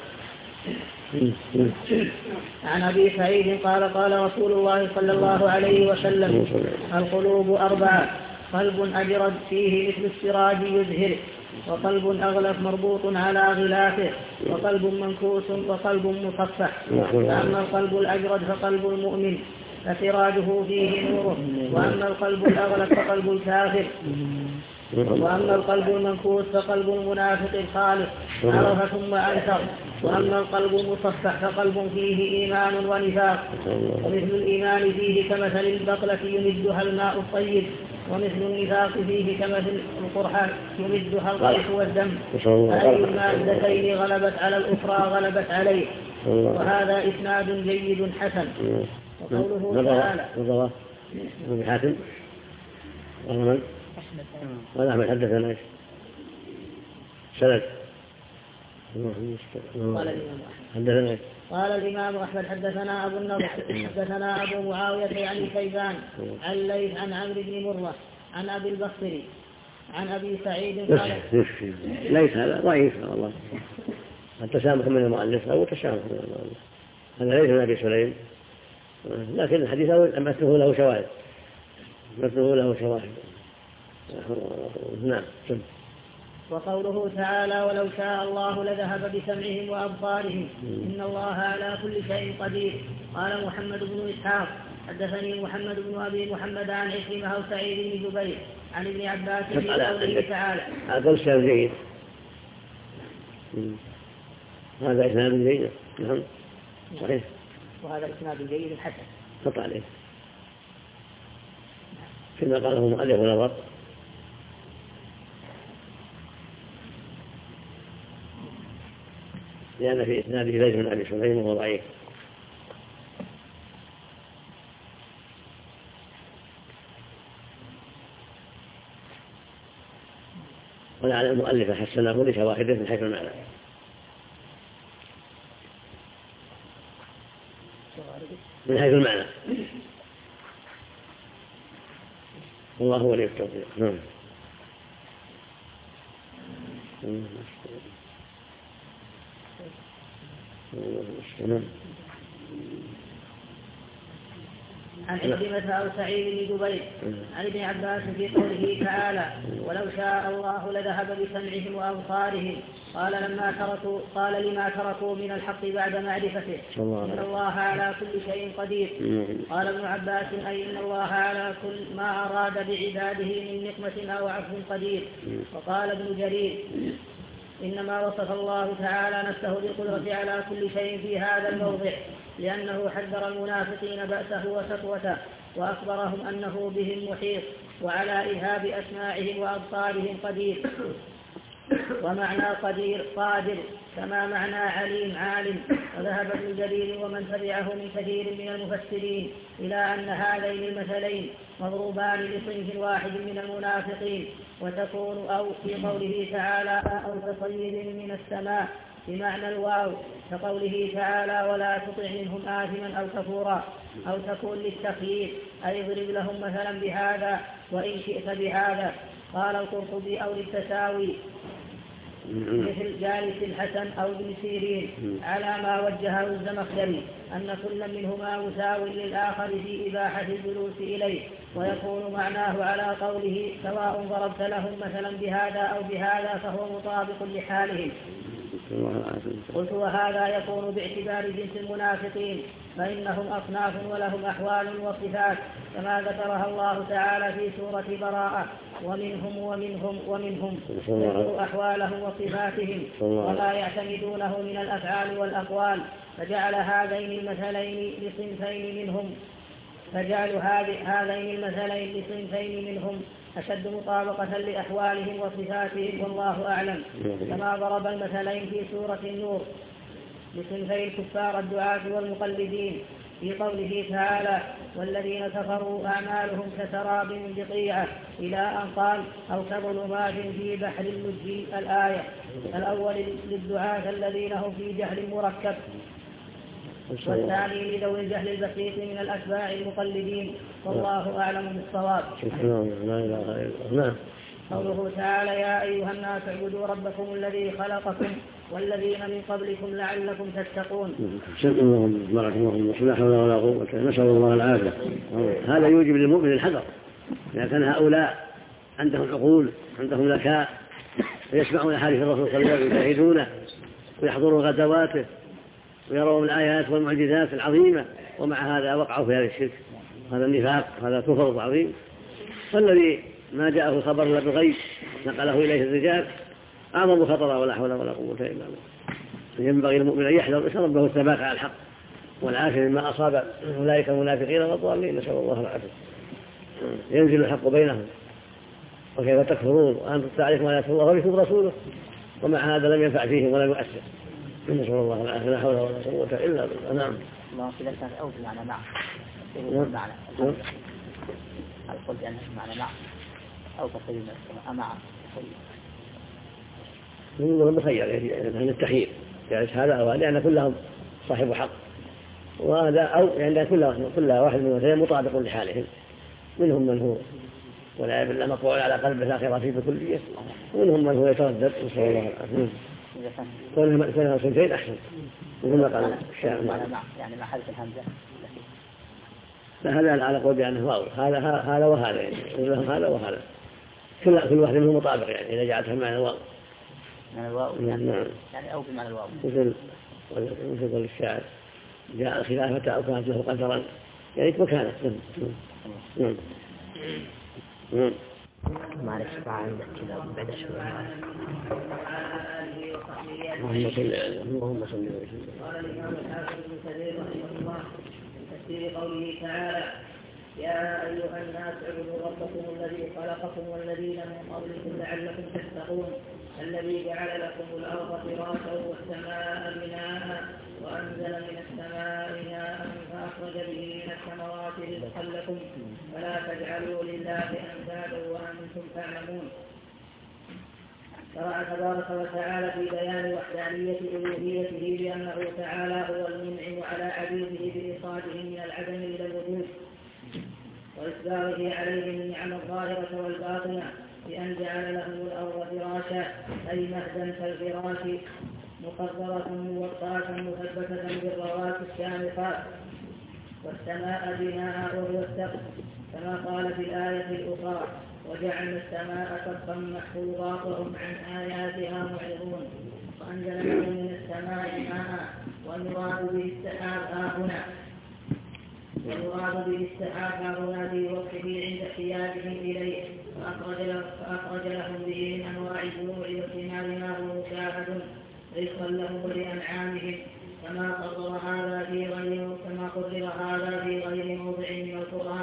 عن أبي سعيد قال رسول الله صلى الله عليه وسلم القلوب 4 قلب أجرد فيه مثل السراج يزهر وقلب أغلف مربوط على غلافه وقلب منكوس وقلب مصفح. فأما القلب الأجرد فقلب المؤمن فسراجه فيه نوره وأما القلب الأغلف فقلب الكافر وأما القلب المنكوس فقلب المنافق الخالص عرف ثم أنكر وأما القلب المصفح فقلب فيه إيمان ونفاق ومثل الإيمان فيه كمثل البقلة يمدها الماء الطيب ومثل النفاق فيه كمثل القرحة يمدها القيح والدم فأي المادتين غلبت على الأخرى غلبت عليه. وهذا إسناد جيد حسن. وقوله تعالى ابن حاتم ولا أحمد حدثنا ايش سند حدثنا قال الإمام أحمد حدثنا أبو النضر حدثنا أبو معاوية يعني كيبان عن ليث عن عمرو بن مرة عن أبي البختري عن أبي سعيد قال ليس هذا ضعيف والله. التسامح من المؤلف أو التسامح من المؤلف هذا ليس من أبي سليم لكن الحديث مثله له شواهد. نعم. وقوله تعالى ولو شاء الله لذهب بسمعهم وأبصارهم إن الله على كل شيء قدير. قال محمد بن إسحاق حدثني محمد بن أبي محمد عن عكرمة أو سعيد بن جبير عن ابن عباس في قوله تعالى هذا إسناد جيد. هذا إسناد جيد. نعم صحيح. وهذا إسناد جيد حسن. قطع عليه كما قاله المؤلف نظر. لأن في إسناده ليس من أبي سليم وهو ضعيف. ولعل المؤلف حسنه لشواهده من حيث المعنى. من حيث المعنى الله ولي التوفيق. نعم. عن عكرمة أو سعيد بن جبير عن ابن عباس في قوله تعالى ولو شاء الله لذهب بسمعهم وأبصارهم قال لما تركوا من الحق بعد معرفته إن الله على كل شيء قدير. قال ابن عباس أي إن الله على كل ما أراد بعباده من نقمة أو عفو قدير. وقال ابن جرير إنما وصف الله تعالى نفسه بالقدرة على كل شيء في هذا الموضع لأنه حذر المنافقين بأسه وسطوته وأخبرهم أنه بهم محيط وعلى إذهاب أسماعهم وأبصارهم قدير. ومعنى قدير قادر كما معنى عليم عالم. وذهب ابن جرير ومن تبعه من كثير من المفسرين إلى أن هذين المثلين مضروبان لصنف واحد من المنافقين وتكون أو في قوله تعالى أو كصيب من السماء بمعنى الواو كقوله تعالى ولا تطع منهم آثما أو كفورا أو تكون للتخيير أي اضرب لهم مثلا بهذا وإن شئت بهذا. قال القرطبي أو للتساوي مثل جالس الحسن أو ابن سيرين على ما وجهه الزمخشري أن كل منهما مساو للآخر في إباحة الجلوس إليه. ويكون معناه على قوله سواء ضربت لهم مثلا بهذا أو بهذا فهو مطابق لحالهم. قلت وهذا يكون باعتبار جنس المنافقين فإنهم أصناف ولهم أحوال وصفات كما ذكرها الله تعالى في سورة براءة ومنهم يذكر أحوالهم وصفاتهم وما يعتمدونه من الأفعال والأقوال فجعل هذين المثلين لصنفين منهم أشد مطابقة لأحوالهم وصفاتهم والله أعلم. كما ضرب المثلين في سورة النور لصنفي الكفار الدعاة والمقلدين في قوله تعالى والذين كفروا أعمالهم كسراب بقيعة إلى أن قال أو كظلمات في بحر اللجي. الآية الأول للدعاة الذين هم في جهل مركب والثاني لذوي الجهل البسيط من الأتباع المقلدين والله أعلم بالصواب. قوله تعالى يا أيها الناس اعبدوا ربكم الذي خلقكم والذين من قبلكم لعلكم تتقون. لا حول ولا قوة نسأل الله العافية. هذا يوجب للمؤمن الحذر إذا كان هؤلاء عندهم عقول عندهم ذكاء ويسمعون حديث الرسول صلى الله عليه وسلم ويشاهدونه ويحضرون غزواته ويرون الآيات والمعجزات العظيمة ومع هذا وقعوا في هذا الشرك هذا النفاق هذا كفر عظيم. فالذي ما جاءه الخبر إلا بالغيب نقله إليه الرجال أعظم خطرا ولا حول ولا قوة إلا بالله. ينبغي المؤمن أن يحذر يسأل ربه الثبات على الحق والعافية مما أصاب أولئك المنافقين والضالين نسأل الله العافية. ينزل الحق بينهم وكيف تكفرون وأنتم تعرفون ما يكفر الله ويكفر رسوله ومع هذا لم ينفع فيهم ولم يؤثر. نسأل الله العافية لا حول ولا قوة إلا بالله. نعم. الله في لسان أو بمعنى مع معنى القول بأنه معنى مع أو تصير من السماء مع من مخير يعني التخيير يعني هذا أو لأن كلهم صاحب حق وهذا أو يعني كل واحد من الاثنين مطابق لحالهم. منهم من هو ولا بالله مطبوع على قلبه الآخرة فيه بكلية ومنهم من هو يتردد نسأل الله العافية. كونها سنتين أحسن وهم قال الشاعر يعني مع حرف الهمزة لا هذا على قول بأنه واو هذا وهذا يعني هذا وهذا كل واحد منهم مطابق يعني إذا جعلتها معنى واو يعني أو بمعنى الواو مثل قول الشاعر جاء الخلافة أو كانت له قدرا يعني مكانه. معلش عندك كذا بعد شوي اللهم صل وسلم. قال الإمام الحافظ بن كثير رحمه الله في تفسير قوله تعالى يا أيها الناس اعبدوا ربكم الذي خلقكم والذين من قبلكم لعلكم تتقون الذي جعل لكم الأرض فراشا والسماء بناء وأنزل من السماء ماء فأخرج به من الثمرات رزقا لكم فلا تجعلوا لله أندادا وأنتم تعلمون. شرع تبارك وتعالى في بيان وحدانية ألوهيته بأنه تعالى هو المنعم على عبيده بإخراجهم من العدم إلى الوجود وإسباغه عليهم النعم الظاهرة والباطنة بأن جعل لهم الأرض فراشا أي مهدا كالفراش مقدرة موطأة مثبتة بالرواسي الشامخات والسماء بناء وهو السقف كما قال في الآية الأخرى وجعلنا السماء سقفا محفوظا وهم عن آياتها معرضون وأنزل لهم من السماء ماء والمراد به السحاب هنا في وقته عند احتياجهم إليه فأخرج لهم به من أنواع الزروع والثمار ما هو مشاهد رزقا لهم ولأنعامهم كما قرر هذا في غير موضع من القرآن.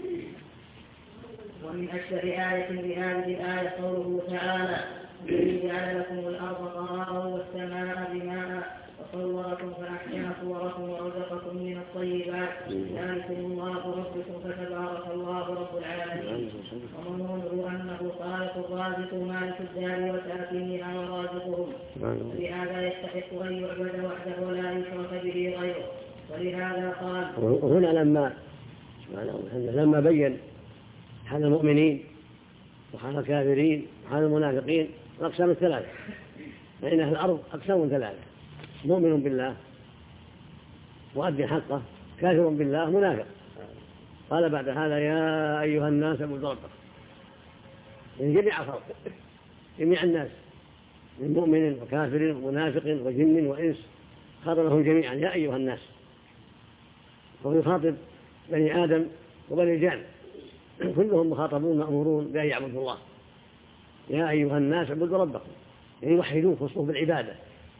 ومن أشبه آية بهذه الآية قوله تعالى الذي جعل لكم الأرض قرارا والسماء بناء وصوركم فأحسن صوركم ورزقكم من الطيبات ذلكم الله ربكم فتبارك الله رب العالمين. ومنظره أنه خالق الرازق مالك الدار وساكنها ورازقهم ولهذا يستحق أن يعبد وحده ولا يشرك به غيره. ولهذا قال وهنا لما بين حال المؤمنين وحال الكافرين وحال المنافقين الأقسام الثلاثة فإن أهل الأرض أقسام ثلاثة مؤمن بالله مؤدي حقه كافر بالله منافق. قال بعد هذا يا أيها الناس اعبدوا ربكم من جميع الخلق جميع الناس من مؤمن وكافر ومنافق وجن وإنس خاطبهم جميعا يا أيها الناس وهو يخاطب بني آدم وبني الجان كلهم مخاطبون مأمورون بأن يعبدوا الله. يا أيها الناس اعبدوا ربكم يعني وحدوه خصوصا بالعبادة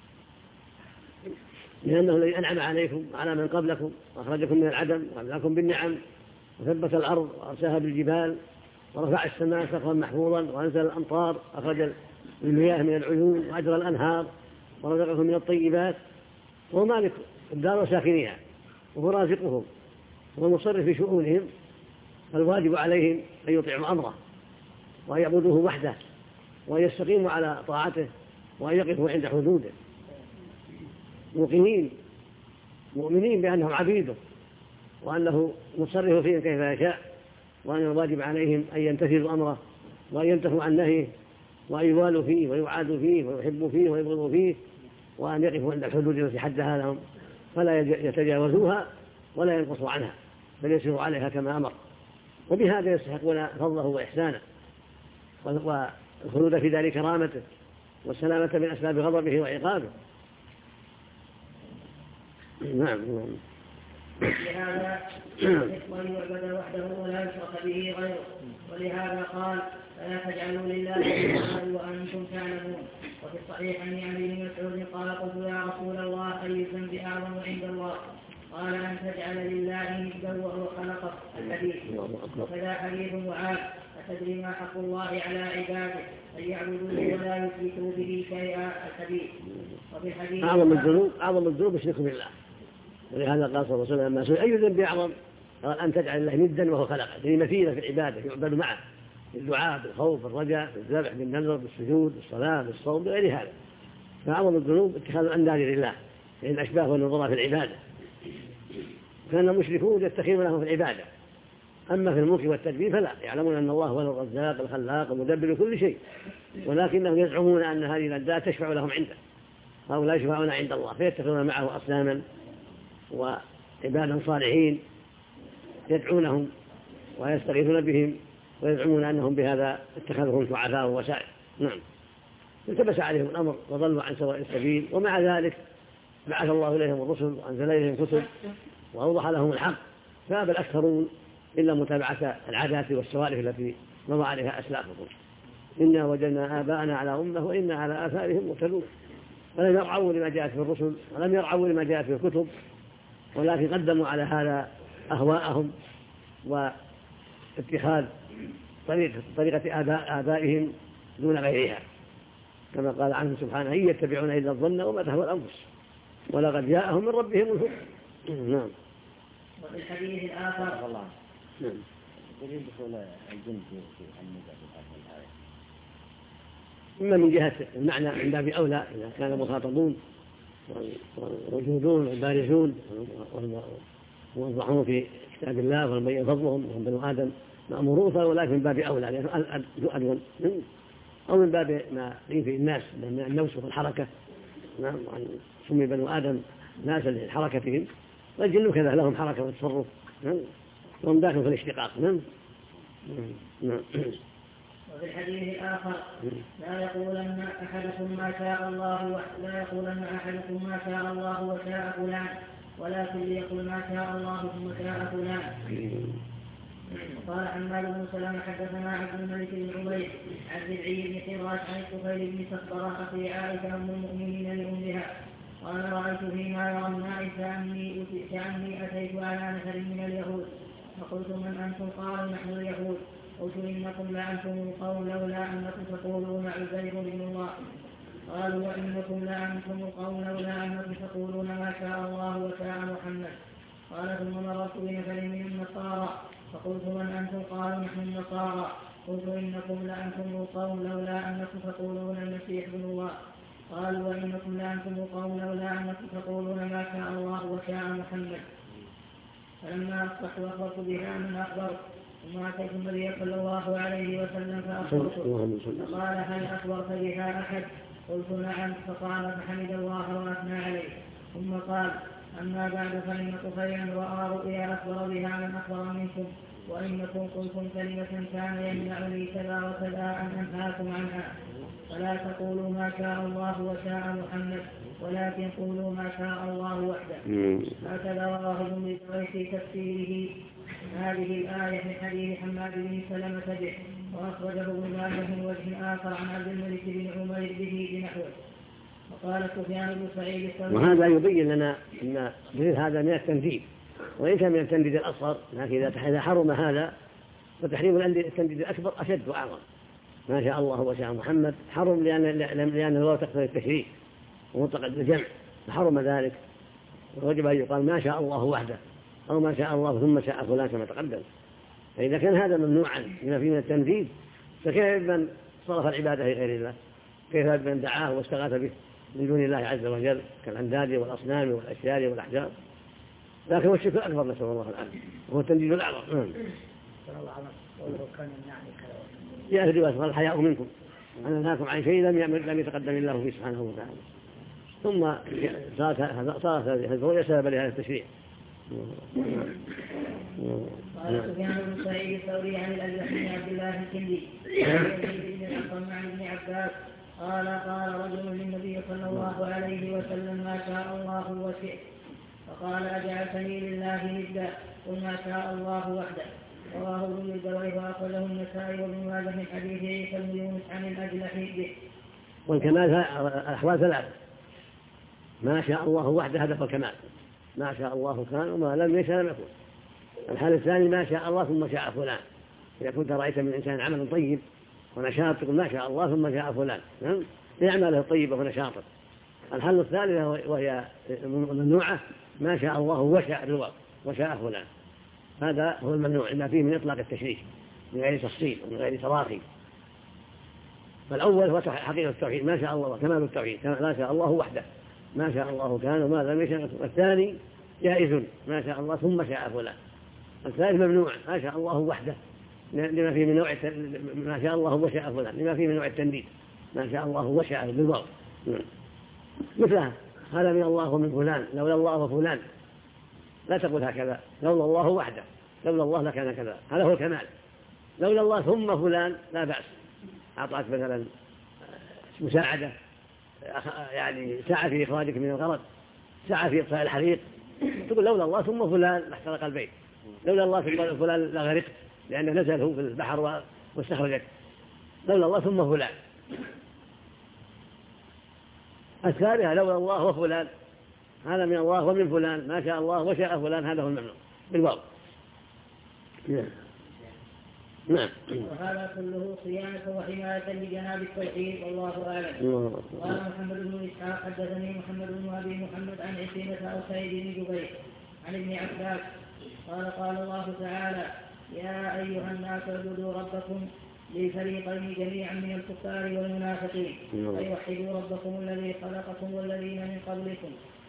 لأنه الذي أنعم عليكم على من قبلكم وأخرجكم من العدم وأملاكم بالنعم وثبت الأرض وأرساها بالجبال ورفع السماء سقفا محفوظا وأنزل الأمطار أخرج المياه من العيون وأجرى الأنهار ورزقكم من الطيبات وهو مالك الدار وساكنيها وهو رازقهم وهو مصرف في شؤونهم فالواجب عليهم أن يطيعوا أمره وأن يعبدوه وحده وأن يستقيموا على طاعته وأن يقفوا عند حدوده موقنين مؤمنين بأنهم عبيده وأنه مصرف فيهم كيف يشاء وأن الواجب عليهم أن ينتفذوا أمره وأن ينتهوا عن نهيه وأن يوالوا فيه ويعادوا فيه ويحبوا فيه ويبغضوا فيه وأن يقفوا عند الحدود التي حدها لهم فلا يتجاوزوها ولا ينقصوا عنها بل يسيروا عليها كما أمر. وبهذا يستحقون فضله وإحسانه والخلود في ذلك كرامته والسلامة من أسباب غضبه وعقابه. نعم. لهذا يحق أن يعبد وحده ولا يشرك به غيره. ولهذا قال فلا تجعلوا لله أندادا وأنتم تعلمون. وفي الصحيح عن علي بن مسعود قال قلت يا رسول الله أي الذنب أعظم عند الله؟ قال أن تجعل لله ندا وهو خلقك الحديث. وكذا حديث معاذ أتدري ما حق الله على عباده أن يعبدوه ولا يشركوا به شيئا الحديث. وفي الحديث أعظم الذنوب الشرك بالله. ولهذا قال صلى الله عليه وسلم ما سئل أي ذنب أعظم؟ قال أن تجعل الله ندا وهو خلقه يعني مثيلا في العبادة يعبد معه بالدعاء بالخوف بالرجاء بالذبح بالنذر بالسجود بالصلاة بالصوم بغير هذا. فأعظم الذنوب اتخاذ الأنداد لله لأن الأشباه والنظراء في العبادة كان المشركون يتخذون لهم في العبادة. أما في الملك والتدبير فلا يعلمون أن الله هو الرزاق الخلاق المدبر كل شيء ولكنهم يزعمون أن هذه الأنداد تشفع لهم عنده أو لا يشفعون عند الله فيتخذون معه أصناما وعبادا صالحين يدعونهم ويستغيثون بهم ويزعمون أنهم بهذا اتخذهم شعفاء ووسائل. نعم. التبس عليهم الأمر وضلوا عن سواء السبيل ومع ذلك بعث الله إليهم الرسل وأنزل إليهم كتب وأوضح لهم الحق فأبى الأكثرون إلا متابعة العادات والسوالف التي مضى عليها أسلافهم. إنا وجدنا آباءنا على أمة وإنا على آثارهم مقتدون. فلم يرعوا لما جاءت في الرسل ولم يرعوا لما جاءت في الكتب ولكن قدموا على هذا أهواءهم واتخاذ طريقة آبائهم دون غيرها، كما قال عنهم سبحانه إن يتبعون إلا الظن وما تهوى الأنفس ولقد جاءهم من ربهم الهدى. نعم. وفي الحديث الآخر الله نعم. يريد دخول الجن في النزع في هذه الآية. إما من جهة المعنى من باب أولى إذا كان مخاطبون والموجودون والبارزون والموضحون في كتاب الله والبين فضلهم وهم بنو آدم مأمورون، ولكن من باب أولى لأنه أدون، أو من باب ما يفي الناس من النوس والحركة. نعم. سمي بنو آدم ناسا لحركتهم، والجن كذا لهم حركة وتصرف، وهم داخل في الاشتقاق. وفي الحديث الآخر لا يقولن أحدكم ما شاء الله وشاء فلان، ولكن ليقل ما شاء الله ثم شاء فلان. قال حماد بن سلمة حدثنا عبد الملك بن عبيد عن ربعي بن حراش عن الطفيل بن سخبرة أخي عائشة أم المؤمنين لأمها قال رأيت فيما يرى الناس كأني أتيت على نفر من اليهود فقلت من أنتم؟ قالوا نحن اليهود. قلت إنكم لأنتم القوم لولا أنكم تقولون عزير بن الله. قالوا وإنكم لأنتم القوم لولا أنكم تقولون ما شاء الله وشاء محمد. قال ثم مررت بنفر من النصارى فقلت من أنتم؟ قالوا نحن النصارى. قلت إنكم لأنتم القوم لولا أنكم تقولون المسيح بن الله. قالوا وإنكم لأنتم القوم لولا أنكم تقولون ما شاء الله وشاء محمد. فلما أصبحت أخبرت بها من أخبرت ثم أتيت النبي صلى الله عليه وسلم فأخبرته فقال هل أخبرت بها أحد؟ قلت نعم. فقال فحمد الله وأثنى عليه ثم قال أما بعد فإن طفيلا رأى رؤيا أخبر بها من أخبر منكم وإنكم قلتم كلمة كان يمنعني كذا وكذا أن أنهاكم عنها فلا تقولوا ما شاء الله وشاء محمد ولكن قولوا ما شاء الله وحده. هكذا رواه ابن جرير في تفسيره هذه الآية من حديث حماد بن سلمة به، وأخرجه ابن ماجه من وجه آخر عن عبد الملك بن عمير به بنحوه. وقال سفيان بن سعيد وهذا يبين لنا أن مثل هذا من التنديد، وإن كان من التنديد الأصغر، لكن إذا حرم هذا فتحريم التنديد الأكبر أشد وأعظم. ما شاء الله وشاء محمد حرم لأن الله تقتضي التشريك ومطلق الجمع فحرم ذلك، ووجب أن يقال ما شاء الله وحده أو ما شاء الله ثم شاء فلان كما تقدم. فإذا كان هذا ممنوعا بما فيه من التنديد فكيف من صرف العبادة لغير الله؟ كيف من دعاه واستغاث به من دون الله عز وجل كالأنداد والأصنام والأشجار والأحجار؟ لكن هو الشرك الأكبر نسأل الله العافية وهو التنديد الأعظم. يا أهل الرواية قال الحياء منكم أنا أنهاكم عن شيء لم يتقدم الله فيه سبحانه وتعالى. ثم صارت هذه الرؤيا سببا لهذا التشريع. قال سفيان بن سعيد الثوري عن الأجلح بن عبد الله الكندي عن ابن عباس قال قال رجل للنبي صلى الله عليه وسلم ما شاء الله وشئت فقال أجعلتني لله ندا قل ما شاء الله وحده. رواه ابن الجوير وأخرجه النسائي وابن ماجه من حديث عيسى بن يونس عن الأجلح به. والكمال الأحوال ثلاثة: ما شاء الله وحده هذا هو الكمال، ما شاء الله كان وما لم يشاء لم يكن. الحال الثاني ما شاء الله ثم شاء فلان، إذا كنت رأيت من إنسان عمل طيب ونشاط تقول ما شاء الله ثم شاء فلان لأعماله الطيبة ونشاطه. الحال الثالث وهي ممنوعة ما شاء الله وشاء الرضا وشاء فلان، هذا هو الممنوع إلا فيه من إطلاق التشريك من غير تفصيل ومن غير تراخي. فالأول هو حقيقة التوحيد ما شاء الله وكمال التوحيد ما شاء الله وحده ما شاء الله كان وما لم يشاء. والثاني جائز ما شاء الله ثم شاء فلان. الثالث ممنوع ما شاء الله وحده لما فيه من نوع ما شاء الله وشاء فلان لما فيه من نوع التنديد ما شاء الله وشاء بالواو مثلها هذا من الله ومن فلان لولا الله وفلان. لا تقول هكذا لولا الله وحده لولا الله لكان كذا، هذا هو الكمال. لولا الله ثم فلان لا بأس، أعطاك مثلا مساعدة يعني سعى في إخراجك من الغرض سعى في إطفاء الحريق تقول لولا الله ثم فلان لاحترق البيت، لولا الله ثم فلان لغرقت لأنه نزله في البحر واستخرجك، لولا الله ثم فلان. الثالثة لولا الله وفلان هذا من الله ومن فلان ما شاء الله وشاء فلان هذا هو الممنوع بالواو. نعم. وهذا كله صيانة وحماية لجناب التوحيد والله أعلم. قال محمد بن إسحاق حدثني محمد بن أبي محمد عن عكرمة أو سعيد بن جبير عن ابن عباس قال الله تعالى يا أيها الناس اعبدوا ربكم للفريقين جميعا من الكفار والمنافقين فيوحدوا ربكم الذي خلقكم والذين من قبلكم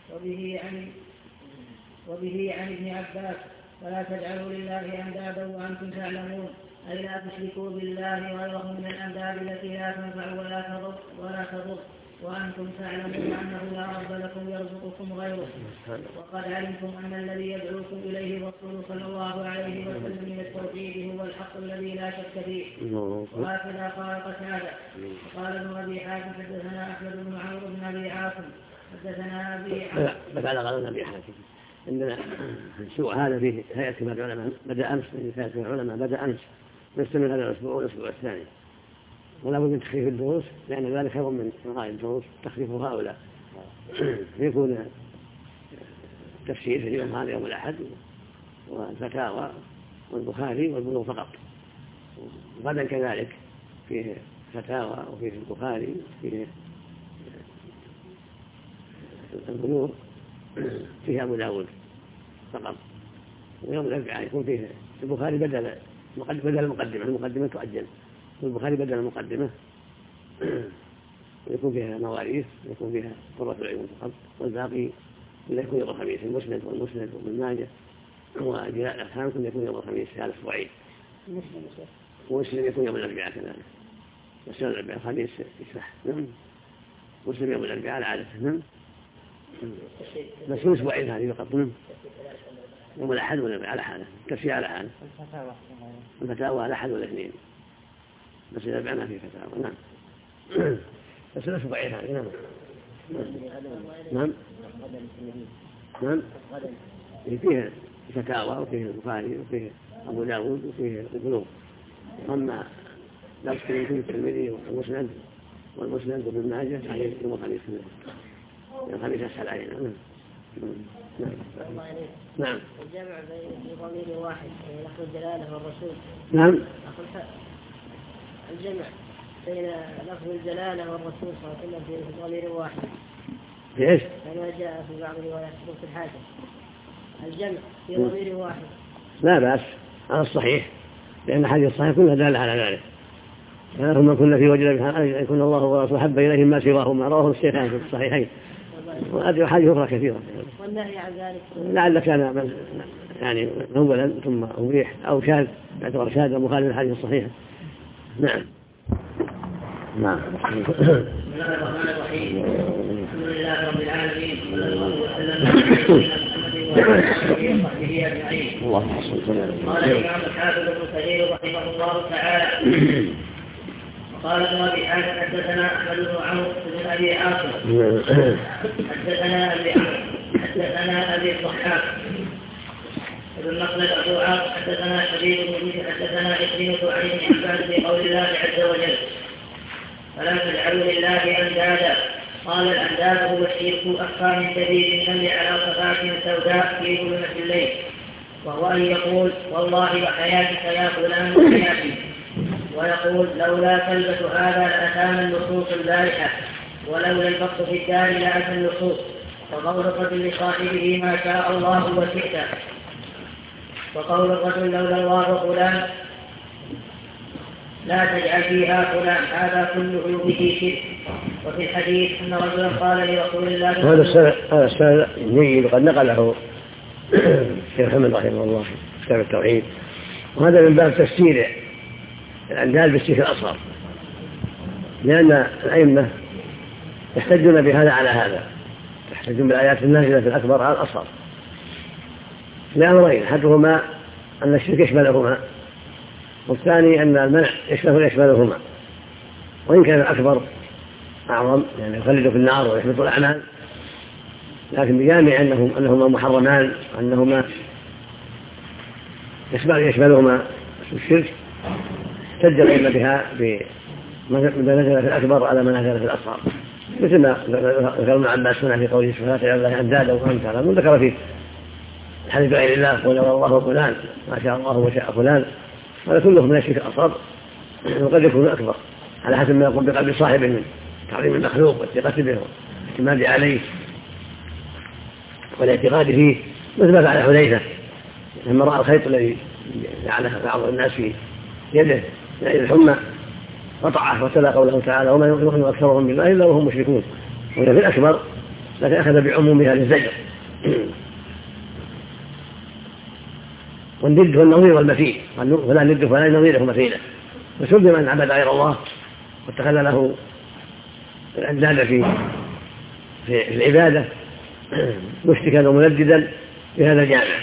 وبه عن ابن عباس ولا تجعلوا لله أندادا وأنتم تعلمون أي لا تشركوا بالله غيره من الأنداد التي لا تنفع ولا تضر وأنتم تعلمون أنه لا رب لكم يرزقكم غيره وقد علمتم أن الذي يدعوكم إليه الرسول صلى الله عليه وسلم من التوحيد هو الحق الذي لا شك فيه. وهكذا قال قتادة. وقال ابن أبي حاتم حدثنا أحمد بن عمرو بن أبي عاصم حدثنا أبي حاتم. بس على قال أبي حاتم عندنا سوء هذا في هيئة كبار العلماء بدأ أمس في هيئة كبار العلماء بدأ أمس نستمر هذا الأسبوع والأسبوع الثاني ولا بد من تخفيف الدروس لأن ذلك خير من إلغاء الدروس تخفيف هؤلاء يكون تفسير في اليوم هذا يوم الأحد والفتاوى والبخاري والبلوغ فقط غدا كذلك فيه فتاوى وفيه البخاري وفيه البلوغ فيه أبو داود فقط ويوم الأربعاء يكون فيه البخاري بدل المقدمة تؤجل والبخاري بدل المقدمة ويكون فيها مواريث ويكون فيها قرة العيون فقط والباقي يكون يوم الخميس المسند والمسند وابن ماجه وجلاء الأفهام يكون يوم الخميس في هذا الأسبوعين ومسلم يكون يوم الأربعاء كذلك بس يوم الأربعاء الخميس يسمح مسلم يوم الأربعاء العادة بس في أسبوعين هذه فقط يوم الأحد والأربعاء على حاله التفسير على حاله الفتاوى على أحد والاثنين بس الأربعاء ما فيه فتاوى نعم بس الأسبوعين هذه نعم فيه فتاوى وفيه البخاري وفيه أبو داود وفيه البلوغ أما لا تشتري فيه الترمذي والمسند وابن ماجه عليه يوم الخميس الخميس أسهل علينا نعم الجمع بين ضمير واحد لفظ الجلالة والرسول نعم الجمع بين لفظ الجلالة والرسول صلى الله عليه وسلم في ضمير واحد في ايش؟ كما جاء في بعض الروايات في الحاجة الجمع في ضمير واحد لا بأس على الصحيح لأن حديث الصحيح كلها دالة على ذلك فلما كنا في وجه يكون الله ورسوله حب إليهم ما سواهما رواه الشيخان في الصحيحين وهذه حديث أخرى كثيرة والنهي عن ذلك لعل كان يعني أولا ثم أبيح أو شاذ يعتبر شاذ مخالف الحديث الصحيح نعم بسم الله الرحمن الرحيم الحمد لله رب العالمين صلى الله وسلم على محمد وعلى آله وصحبه أجمعين قال الإمام الحافظ ابن كثير رحمه الله تعالى قال ابن أبي حاتم حدثنا أحمد بن عمرو بن أبي عاصم حدثنا أبي الضحاك ابن مخلد أبو عاصم حدثنا حبيب بن جيد حدثنا عكرمة عن ابن عباس في قول الله عز وجل فلا تجعلوا لله أندادا قال الأنداد هو الشرك أخفى من شديد النمل على صفات سوداء في ظلمة الليل وهو أن يقول والله وحياتك يا فلان وحياتي ويقول لولا كلبة هذا لأتانا النصوص البارحة ولولا البط في الدار لأتى النصوص وقول الرجل لصاحبه ما شاء الله وشئت وقول الرجل لولا الله فلان لا تجعل فيها فلان هذا كله به شرك. وفي الحديث أن رجلا قال لرسول الله هذا السنة جيد وقد نقله الشيخ محمد رحمه الله في كتاب التوحيد وهذا من باب تفسير الأنداد بالشرك الأصغر لأن الأئمة يحتجون بهذا على هذا يحتجون بالآيات النازلة في الأكبر على الأصغر لأمرين أحدهما أن الشرك يشملهما والثاني أن المنع يشملهما وإن كان الأكبر أعظم يعني يخلد في النار ويحبط الأعمال لكن بجامع أنهما محرمان وأنهما يشملهما الشرك احتج الأئمة بها بما نزل في الأكبر على ما نزل في الأصغر مثل ما ذكر ابن عباس هنا في قوله سبحانه وتعالى الله أندادا وأنت تعلمون ذكر فيه الحديث بغير الله قل الله فلان ما شاء الله وشاء فلان، هذا كله من الشرك الأصغر وقد يكون أكبر على حسب ما يقوم بقلب صاحبه من تعظيم المخلوق والثقة به والاعتماد عليه والاعتقاد فيه، مثل ما فعل حذيفة لما رأى الخيط الذي جعله بعض الناس في يده الحمى قطعه وتلا قوله تعالى وما يؤمن أكثرهم بالله إلا وهم مشركون، وهي في الأكبر لكن أخذ بعمومها للزجر. والند هو النظير والمثيل، فلا ند فلا نظيره مثيله، وسلم من عبد غير الله واتخذ له الأنداد في العبادة مشركا ومنددا بهذا الجامع،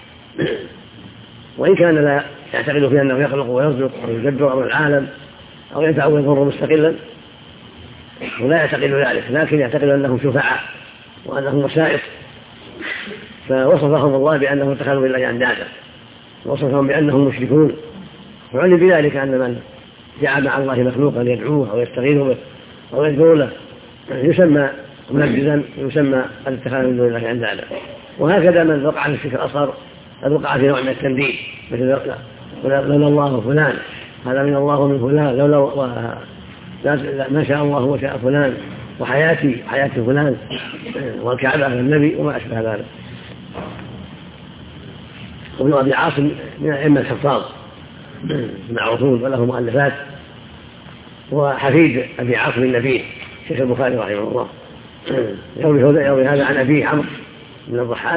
وإن كان لا يعتقد فيه أنه يخلق ويرزق أو يدبر أمر العالم أو ينفع ويضر مستقلا، ولا يعتقد ذلك، لكن يعتقد أنهم شفعاء وأنهم وسائط، فوصفهم الله بأنهم اتخذوا بالله أندادا، وصفهم بأنهم مشركون، وعلم بذلك أن من جعل مع الله مخلوقا يدعوه أو يستغيث به أو يدعو له يسمى منجزا، يسمى الاتخاذ من دون الله أندادا. وهكذا من وقع في الشرك الأصغر قد وقع في نوع من التنديد، مثل لولا الله فلان، هذا من الله ومن فلان، لولا ما شاء الله وشاء فلان، وحياتي فلان، والكعبة النبي وما أشبه ذلك. وابن أبي عاصم من أئمة الحفاظ معروفون وله مؤلفات، وحفيد أبي عاصم النبي شيخ البخاري رحمه الله، يروي هذا عن أبيه عمرو بن الضحاك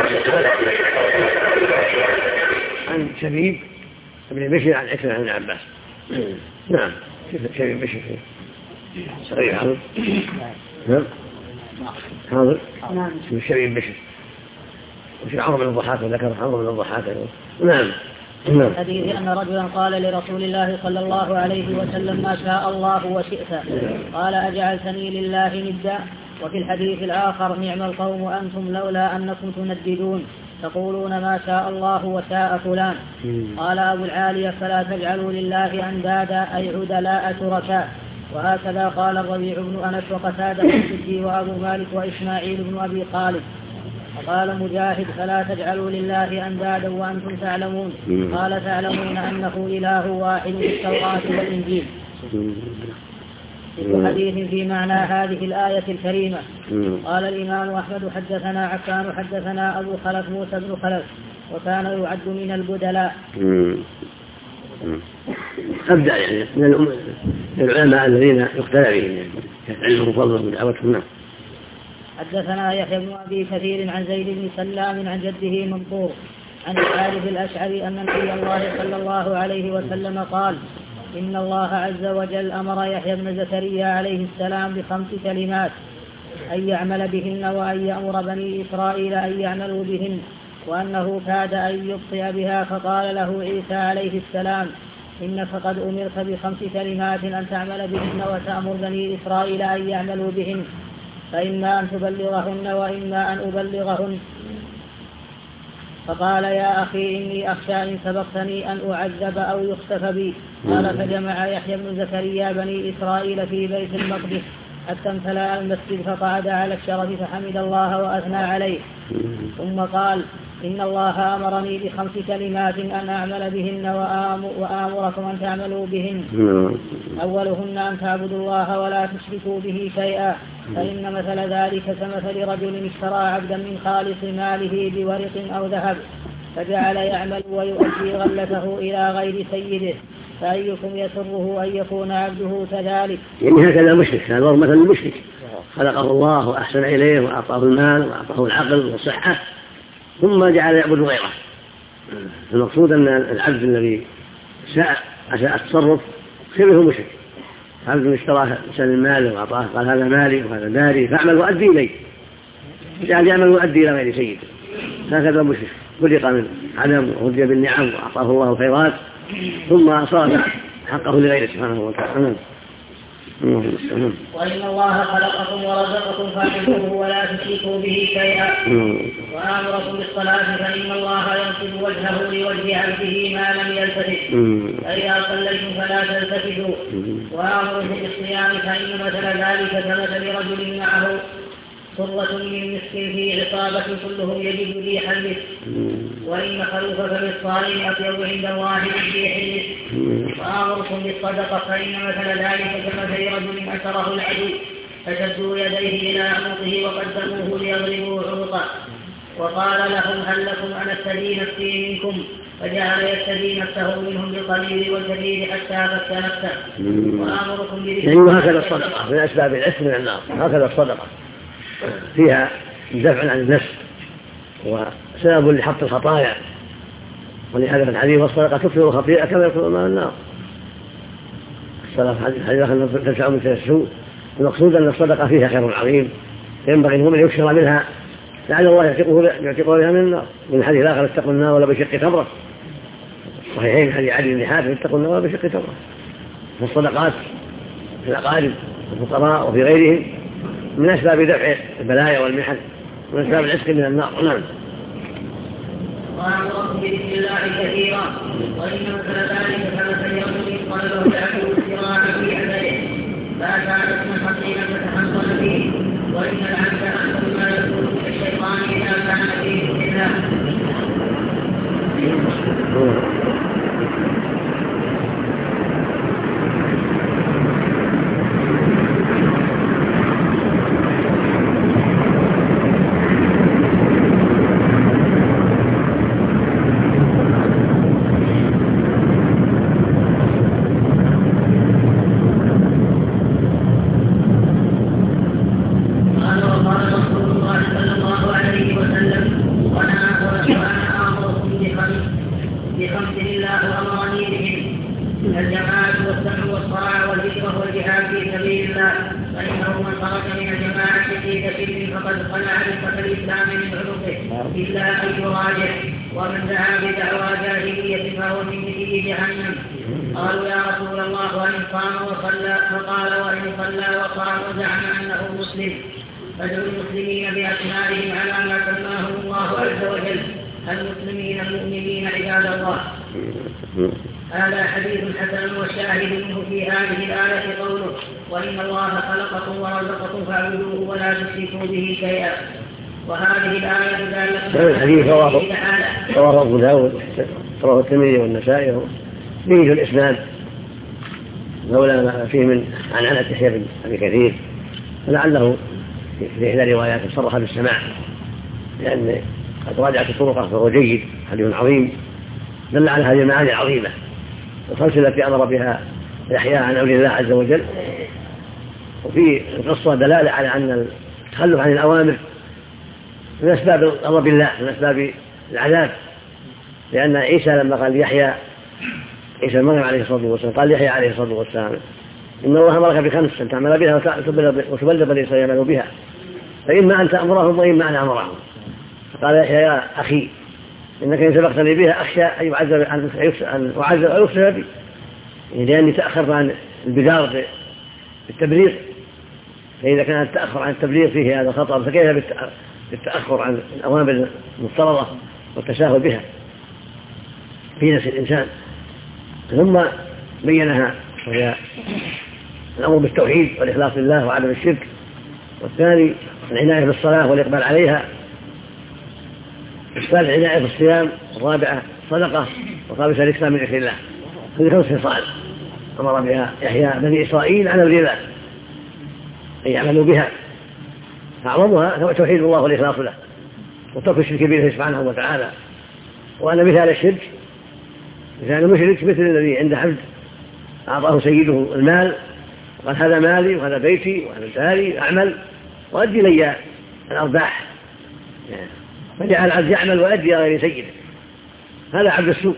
عن شبيب بن بشر عن عكرمة عن ابن عباس. نعم شبيب بشر صحيح حاضر. نعم حاضر شبيب بشر وفي عمرو بن الضحاك وذكر عمرو بن الضحاك. نعم. حديث أن رجلا قال لرسول الله صلى الله عليه وسلم ما شاء الله وشئت، قال أجعلتني لله ندا. وفي الحديث الآخر نعم القوم أنتم لولا أنكم تنددون تقولون ما شاء الله وشاء فلان. قال أبو العالية فلا تجعلوا لله أندادا أي عدلاء شركاء. وهكذا قال الربيع بن أنس وقتادة والسدي وأبو مالك وإسماعيل بن أبي خالد. وقال مجاهد فلا تجعلوا لله أندادا وأنتم تعلمون. قال تعلمون أنه إله واحد في التوراة والإنجيل. في حديث في معنى هذه الآية الكريمة. قال الإمام أحمد حدثنا عفان حدثنا أبو خلف موسى بن خلف وكان يعد من البدلاء. أبدأ يعني من العلماء الذين يقتدى بهم علمهم فضل من دعوتهم. حدثنا يحيى بن أبي كثير عن زيد بن سلام عن جده منصور عن الحارث الأشعري أن نبي الله صلى الله عليه وسلم قال إن الله عز وجل أمر يحيى بن زكريا عليه السلام ب5 كلمات أن يعمل بهن وأن يأمر بني إسرائيل أن يعملوا بهن، وأنه كاد أن يبطئ بها فقال له عيسى عليه السلام إنك قد أمرت ب5 كلمات أن تعمل بهن وتأمر بني إسرائيل أن يعملوا بهن، فإما أن تبلغهن وإما أن أبلغهن. فقال يا أخي إني أخشى إن سبقتني أن أعذب أو يخسف بي. قال فجمع يحيى بن زكريا بني إسرائيل في بيت المقدس حتى امتلأ المسجد فقعد على الشرف فحمد الله وأثنى عليه، ثم قال إن الله أمرني ب5 كلمات أن أعمل بهن وآمركم أن تعملوا بهن. أولهن أن تعبدوا الله ولا تشركوا به شيئا، فإن مثل ذلك كمثل رجل اشترى عبدا من خالص ماله بورق أو ذهب فجعل يعمل ويؤدي غلته إلى غير سيده، فأيكم يسره أن يكون عبده كذلك؟ يعني هكذا المشرك، هذا هو مثل المشرك، خلقه الله وأحسن إليه وأعطاه المال وأعطاه العقل والصحة ثم جعل يعبد غيره. المقصود أن العبد الذي أساء التصرف شبه مشرك، عبد اشترى إنسان المال وأعطاه قال هذا مالي وهذا داري فاعمل وأدي إليه، جعل يعمل وأدي إلى غير سيده، هكذا مشرك خلق من عدم وهدي بالنعم وأعطاه الله الخيرات ثم صرف حقه لغيره سبحانه وتعالى. وإن الله خلقكم ورزقكم فاعبدوه ولا تشركوا به شيئا، وآمركم بالصلاة فإن الله ينصب وجهه لوجه عبده ما لم يلتفت، فإذا صليتم فلا تلتفتوا، وآمركم بالصيام فإن مثل ذلك كمثل رجل معه صرة من مسك في عصابة كلهم يجد ريح المسك، وإن خلوفك بالصائم أطيب عند الله من ريح المسك. وآمركم بالصدقة، فإن مثل ذلك كمثل رجل أسره العدو فشدوا يديه إلى عنقه وقدموه ليضربوا عنقه، وقال لهم هل لكم أن أستدي نفسي منكم؟ فجعل يستدي نفسه منهم بالقليل والكثير حتى فك نفسه. وآمركم يعني وهكذا الصدقة من أسباب العتق من النار، هكذا الصدقة فيها دفع عن النفس وسبب لحط الخطايا، ولهذا في الحديث والصدقة تكفر الخطيئة كما يكفر الماء النار. الصدقة حديث تدفع من السوء. المقصود أن الصدقة فيها خير عظيم ينبغي المؤمن يكثر منها لعل الله يعتقه بها من النار. من الحديث الآخر اتقوا النار ولا بشق تمرة، الصحيحين حديث علي بن حاتم اتقوا النار ولا بشق تمرة. فالصدقات في الأقارب والفقراء وفي غيرهم من أسباب دفع البلايا والمحن ومن أسباب العتق من النار. نعم. وأمركم بذكر الله كثيرا، وإن مثل ذلك كمثل رجل طلبه العدو الصراع في عمله فأتى اسما حصينا فتحصن فيه، وإن العبد أحسن ما يكون من الشيطان إذا كان فيه الله. فادعوا المسلمين بأسمائهم على ما سماهم الله عز وجل، المسلمين المؤمنين عباد الله. هذا حديث حسن، والشاهد منه في هذه الآية قوله وإن الله خلقكم ورزقكم فاعبدوه ولا تشركوا به شيئا. وهذه الآية دالة الحديث رواه أبو داود رواه الترمذي والنسائي به الإسناد لولا ما فيه من عنعنة يحيى بن أبي كثير، فلعله في إحدى روايات صرح بالسماع، لأن قد راجعت طرقه فهو جيد حديث عظيم دل على هذه المعاني العظيمة الخمس التي أمر بها يحيى عن أمر الله عز وجل. وفي القصة دلالة على أن التخلف عن الأوامر من أسباب غضب الله، من أسباب العذاب، لأن عيسى لما قال يحيى عيسى المريم عليه الصلاة والسلام قال يحيى عليه الصلاة والسلام إن الله أمرك بخمس أن تعمل بها وتبلغ بني إسرائيل يعملوا بها، فإما أن تأمرهم وإما أن أمرهم. فقال يحيى يا أخي إنك إن سبقتني بها أخشى أن أعذب أو يخسر بي، لأني تأخرت عن البدار بالتبليغ، فإذا كان التأخر عن التبليغ فيه هذا خطأ فكيف بالتأخر عن الأوامر المفترضة والتساهل بها في نفس الإنسان. ثم بينها وهي الأمر بالتوحيد والإخلاص لله وعدم الشرك، والثاني العناية بالصلاة والإقبال عليها، الثالث العناية بالصيام، الرابعة صدقة، والخامسة الإكثار من ذكر الله. هذه 5 خصال أمر بها يحيى بني إسرائيل على أمر الله أن يعملوا بها، فأعظمها توحيد الله والإخلاص له وترك الشرك به سبحانه وتعالى. وأن مثال الشرك مثال المشرك مثل الذي عند عبد أعطاه سيده المال وقال هذا مالي وهذا بيتي وهذا داري أعمل وأدي لي الأرباح، فجعل العبد يعمل وأدي غير سيده، هذا عبد السوء.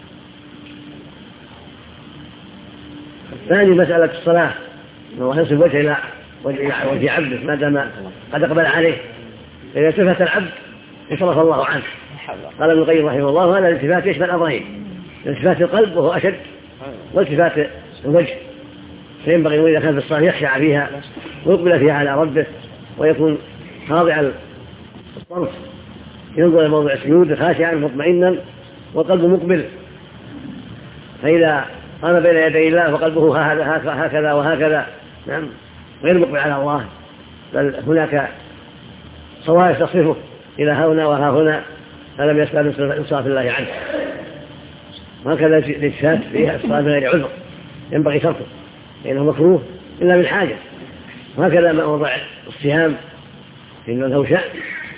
الثاني مسألة الصلاة، أن الله ينصب وجه إلى وجه عبده ما دام قد أقبل عليه، فإذا التفت العبد انصرف الله عنه. قال ابن القيم رحمه الله هذا الالتفات يشمل أمرين، التفات القلب وهو أشد، والتفات الوجه، فينبغي إذا كان في الصلاة يخشع فيها ويقبل فيها على ربه ويكون خاضع الطرف، ينظر إلى موضع السجود خاشعا مطمئنا والقلب مقبل. فإذا قام بين يدي الله وقلبه هكذا وهكذا، نعم، غير مقبل على الله، بل هناك صوائف تصرفه إلى هنا وها فلم يسأل إنصاف الله عنه. وهكذا الاجتهاد فيها الصلاة من غير عذر ينبغي تركه لأنه مكروه إلا من حاجة. وهكذا ما وضع الصيام إنه له شأن.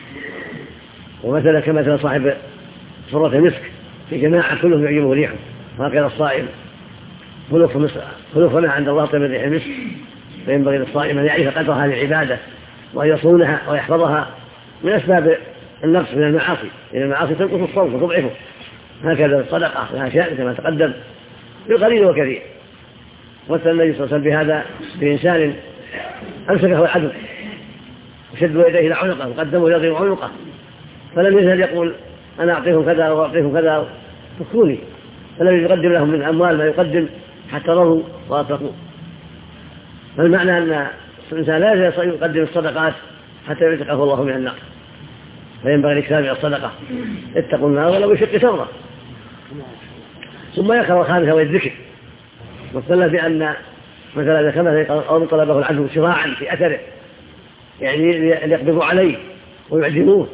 ومثلا كمثل صاحب صرة المسك في جماعة كلهم يعجبه ريحه، وهكذا الصائم خلوق ما عند الله طيب ريح المسك. فينبغي للصائم أن يعرف قدر هذه العبادة وأن يصونها ويحفظها من أسباب النقص من المعاصي، لأن المعاصي تنقص الصوم وتضعفه. هكذا الصدقة لها شأن كما تقدم بالقليل وكثير. مثل النبي صلى الله عليه وسلم بهذا بإنسان أمسكه العدو وشدوا يديه إلى عنقه وقدموا يضرب عنقه، فلم يزل يقول أنا أعطيهم كذا وأعطيهم كذا فكوني، فلم يقدم لهم من الأموال ما يقدم حتى رضوا وأطلقوا. فالمعنى أن الإنسان لا يزال يقدم الصدقات حتى يعتقه الله من النار، فينبغي الاكثار من الصدقة. اتقوا النار ولو بشق تمرة. ثم يقرأ الخامسة والذكر، واستدل بأن مثلا إذا كان أو طلبه العدو شراعا في أثره يعني ليقبضوا عليه ويعدموه،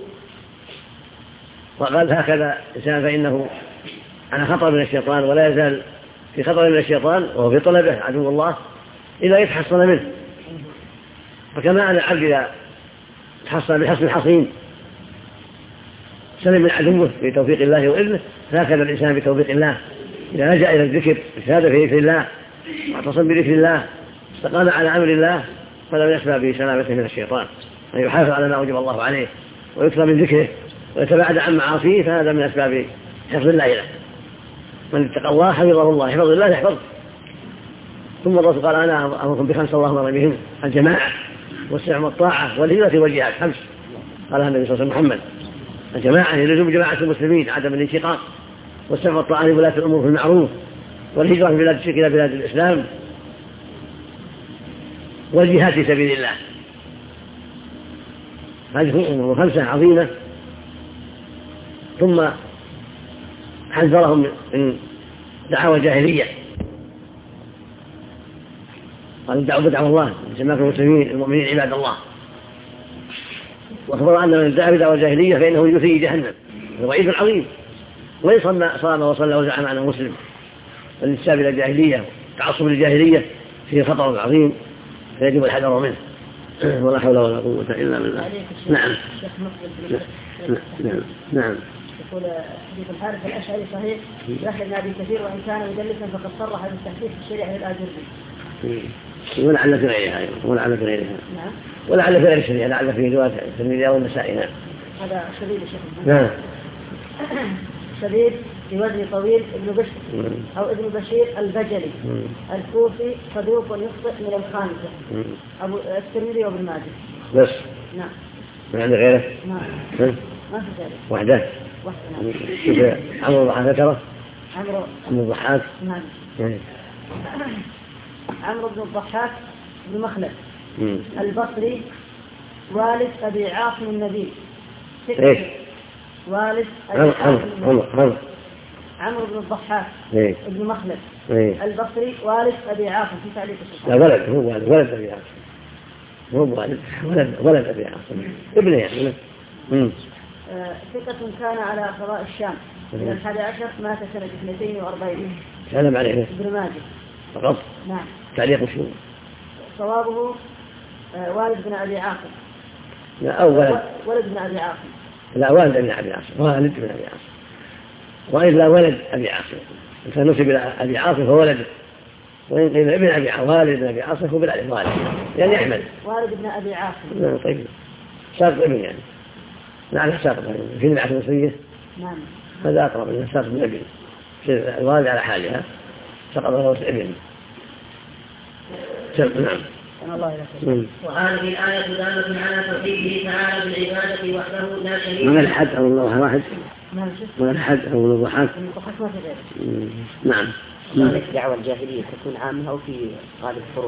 وقال هكذا إنسان فإنه على خطر من الشيطان ولا يزال في خطر من الشيطان وهو في طلبه عدو الله إذا يتحصن منه. فكما أن العبد إذا تحصن بحصن حصين سلم من عدوه بتوفيق الله وإذنه، فهكذا الإنسان بتوفيق الله إذا لجأ إلى الذكر اجتهد في ذكر الله واعتصم بذكر الله استقام على أمر الله فلم يسمى بسلامته من الشيطان، أن يحافظ على ما أوجب الله عليه ويكثر من ذكره ويتباعد عن معاصيه، فهذا من أسباب حفظ الله له. من اتقى الله حفظه الله، حفظ الله يحفظه. ثم الرسول قال أنا أمركم بخمس الله أمر بهم: الجماعة والسمع والطاعة والهجرة والجهاد. خمس قالها النبي صلى الله عليه وسلم محمد: الجماعة يلزم جماعة المسلمين عدم الانشقاق، والسمع والطاعة لولاة الأمور في المعروف، والهجرة من بلاد الشرك إلى بلاد الإسلام، والجهاد في سبيل الله. هذه أمور خمسة عظيمة. ثم حذرهم من دعوى الجاهلية، قال دعوا بدعوا الله سماكم المسلمين المؤمنين عباد الله، واخبر أن من دعا بدعوى الجاهلية فإنه يثير جهنم. الوعيد العظيم. وإن صام وصلى وزعم أنه مسلم، الانتساب إلى الجاهلية تعصب للجاهلية فيه خطر عظيم فيجب الحذر منه. ولا حول ولا قوة إلا بالله. نعم نعم. يقول حديث الحارث الأشعري صحيح يحيى بن أبي كثير وإن كان مدلسا فقد صرح بالتحديث في الشريعة للآجري. ولعل في غيرها أيضا، ولعل في غيرها. نعم. ولعل في غير الشريعة، لعل في رواية الترمذي أو النسائي. نعم. هذا شديد الشيخ. نعم. شديد بوزن طويل ابن بشر أو ابن بشير البجلي الكوفي صدوق يخطئ من الخامسة. أبو الترمذي وابن ماجه. بس. نعم. ما عندك غيره؟ نعم. ما في ذلك. وحده. نعم. شوف عمرو الضحاك ذكره. عمرو الضحاك. نعم. عمرو بن الضحاك بن مخلد البصري والد أبي عاصم النبي. إيش؟ والد أبي عاصم النبي. عمرو بن الضحاك بن مخلد البصري والد أبي عاصم في تعليق الشيخ. لا ولد، هو ولد أبي عاصم، هو ولد أبي عاصم ابنه يعني. ثقة كان على قضاء الشام من 11 مات سنة 42. سلم عليه ابن ماجه فقط. نعم. تعليق شو؟ صوابه والد بن أبي عاصم. لا أو ولد بن أبي عاصم. لا والد بن أبي عاصم، والد بن أبي عاصم، وإلا ولد أبي عاصم. إذا نسب إلى أبي عاصم فولده، وإن قيل ابن أبي عاصم والد بن أبي عاصم هو بالألف والد يعني أحمد. والد بن أبي عاصم. طيب ساق ابن يعني. نعم ساق في نبعة المصرية. نعم. هذا أقرب من ساق ابن ابن. الوالد على حالها سقط له ابن. نعم. وهذه الآية دالة على توحيده تعالى بالعبادة وحده لا شريك له. من الحد أو الله واحد. من الحد أو الضحاك. نعم. دعوة الجاهلية تكون عامة أو في غالب الفروع؟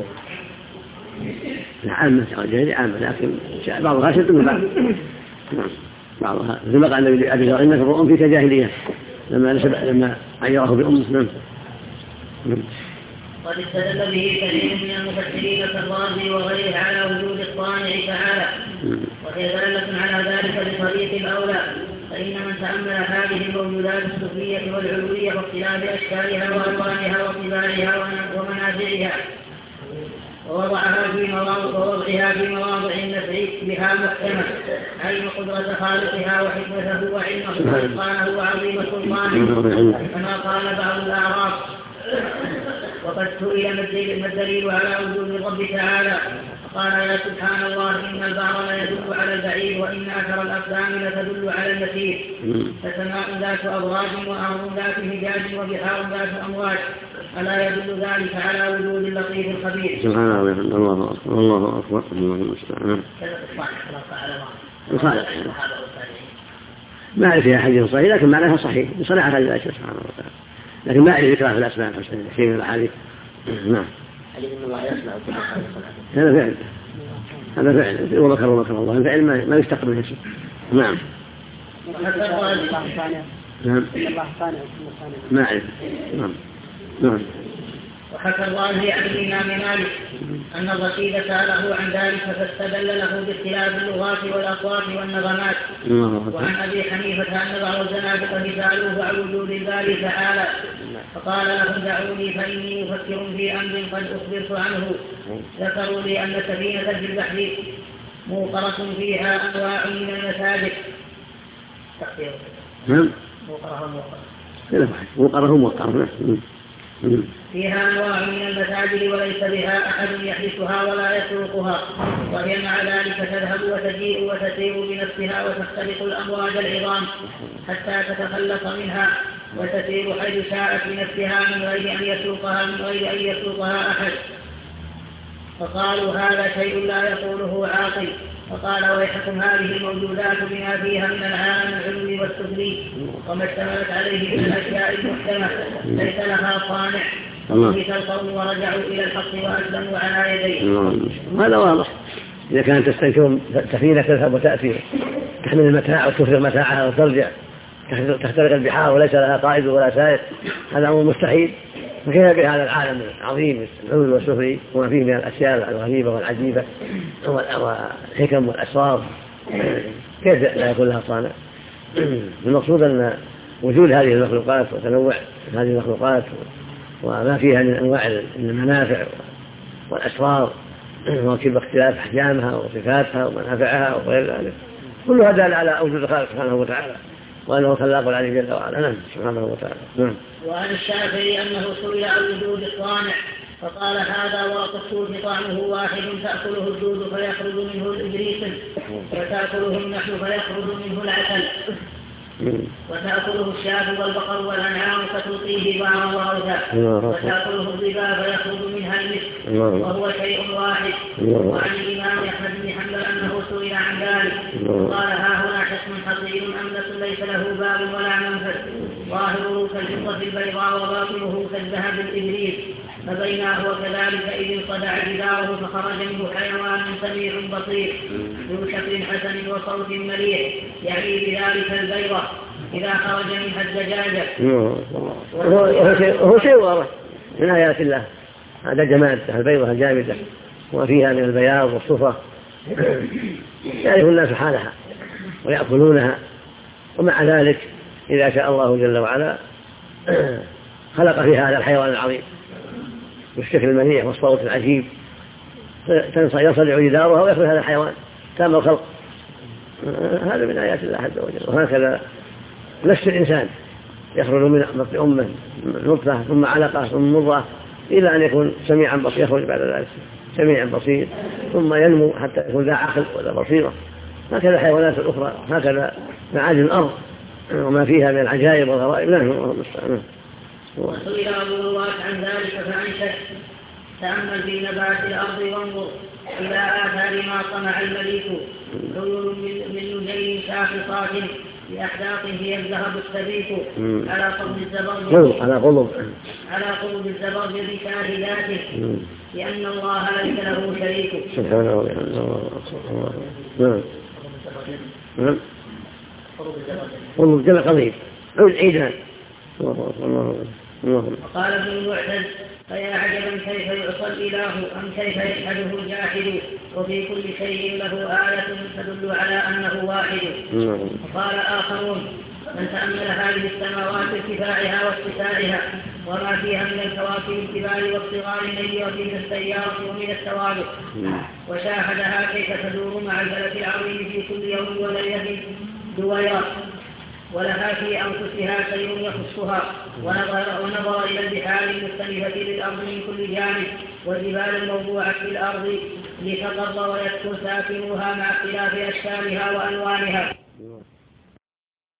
عامة دعوة الجاهلية عامة، لكن بعضها شد من بعض. نعم. بعضها مثل ما قال النبي أبي ذر إنك امرؤ فيك جاهلية لما عيره بأمه. نعم. قد استدل به كثير من المفسرين كالرازي وغيره على وجود الصانع تعالى، وهي دالة على ذلك بطريق الأولى، فإن من تأمل هذه الموجودات السفلية والعلوية واختلاف أشكالها وألوانها وطباعها ومنازعها ووضعها في مواضع النفع بها محكمة، علم قدرة خالقها وحكمته وعلمه وإتقانه وعظيم سلطانه، كما قال بعض الأعراب. وقد سئل ما الدليل على وجود الرب تعالى؟ قال: يا سبحان الله، إن البحر لا يدل على البعيد، وإن أثر الأقدام لتدل على المسير، فسماء ذات أبراج وأرض ذات هجاج وبحار ذات أمواج، ألا يدل ذلك على وجود اللطيف الخبير؟ سبحان الله. الله أكبر. الله المستعان. الخالق ما أعرف فيها حديث صحيح، لكن معناها صحيح بصراحة لله سبحانه وتعالى، لكن ما أعرف ذكرها في الأسماء الحسنى شيء من الأحاديث. نعم. حديث إن الله يسمع كل هذا فعل ومكر الله، الفعل ما يشتق منه شيء. نعم. ما أعرف. نعم. وحكى الرازي عن الإمام مالك أن الرشيد سأله عن ذلك فاستدل له باختلاف اللغات والأصوات والنغمات. وعن أبي حنيفة أن بعض الزنادقة سألوه عن وجود الباري تعالى فقال لهم: دعوني فإني مفكر في أمر قد أخبرت عنه. ذكروا لي أن سفينة في البحر موقرة فيها أنواع من المساجد. موقرة فيها أنواع من المساجد وليس بها أحد يحدثها ولا يسوقها، وهي مع ذلك تذهب وتجيء وتسير بنفسها وتختلق الأمواج العظام حتى تتخلص منها وتسير حيث شاءت بنفسها من غير أن يسوقها أحد. فقالوا: هذا شيء لا يقوله عاقل. فقال: ويحكم هذه الموجودات بما فيها من العالم العلوي والسفلي وما اشتملت عليه من الأشياء المحكمة ليس لها صانع، ومثل القوم ورجعوا إلى الحق وأسلموا على يديه. هذا واضح. إذا كانت تستنكر سفينة تذهب وتأتي تحمل المتاع وتفرغ متاعها وترجع تخترق البحار وليس لها قائد ولا سائق، هذا أمر مستحيل. فكيف بهذا العالم العظيم العلوي والسفلي وما فيه من الأشياء الغريبة والعجيبة والحكم والأسرار، كيف لا يكون لها صانع؟ المقصود أن وجود هذه المخلوقات وتنوع هذه المخلوقات وما فيها من أنواع المنافع والأسرار وكيف اختلاف أحجامها وصفاتها ومنافعها وغير ذلك، كل هذا على وجود الخالق سبحانه وتعالى وأنه خلاق العلي جل وعلا سبحانه وتعالى. وعن الشافعي أنه سئل عن وجود الصانع فقال: هذا ورق السود طعمه واحد، تأكله الدود فيخرج منه الإبريق، وتأكله النحل فيخرج منه العسل، وتأكله الشاة والبقر والأنعام فتلقيه بعضا وأوثا، وتأكله الظباء فيخرج منها المسك، وهو شيء واحد. وعن الإمام أحمد بن حنبل أنه سئل عن ذلك قال: ها هنا حصن حصين أملس ليس له باب ولا منفذ، ظاهره كالفضة البيضاء وباطنه كالذهب الإبريق، فبينما هو كذلك إذ انصدع جداره فخرج منه حيوان سميع بصير ذو شكل حسن وصوت مليح، يعني بذلك البيضة إذا خرج منها الدجاجة. هو شيء واضح من آيات الله، هذا جمال البيضة الجامدة وفيها من البياض والصفة، يعرف الناس حالها ويأكلونها، ومع ذلك إذا شاء الله جل وعلا خلق فيها هذا الحيوان العظيم بالشكل المنيع والصوت العجيب، يصدع جدارها ويخرج هذا الحيوان تام الخلق. هذا من آيات الله عز وجل. وهكذا نفس الإنسان يخرج من بطن أمه نطفة ثم علقة ثم مضغة إلى أن يكون سميعا بصير، يخرج بعد ذلك سميعا بصير ثم ينمو حتى يكون ذا عقل ولا بصيرة. هكذا الحيوانات الأخرى، هكذا معادن الأرض وما فيها من العجائب والغرائب. وسئل أبو رواة عن ذلك فأنشد: تأمل في نبات الأرض وانظر إلى آثار ما صنع المليك، عيون من نجيم شاخصات بأحداقه الذهب السبيك، على قلب الزبرجد شاهداته، لأن الله ليس له شريك. سبحانه وتعالى. قلب جمع قضيب عيدان. وقال ابن المعتز فيا عجبا كيف يعصى الإله أم كيف يجحده الجاحد وفي كل شيء له آية تدل على أنه واحد. وقال آخرون من تأمل هذه السماوات ارتفاعها واتساعها وما فيها من الكواكب الكبار والصغار النيرة من السيارة ومن الثوابت وشاهدها كيف تدور مع الفلك العظيم في كل يوم وليلة دويرة ولها في أنفسها شيء يخصها ونظر إلى البحار المختلفة للأرض من كل جانب والجبال الموضوعة في الأرض لتقر ويسكن ساكنوها مع اختلاف أشكالها وألوانها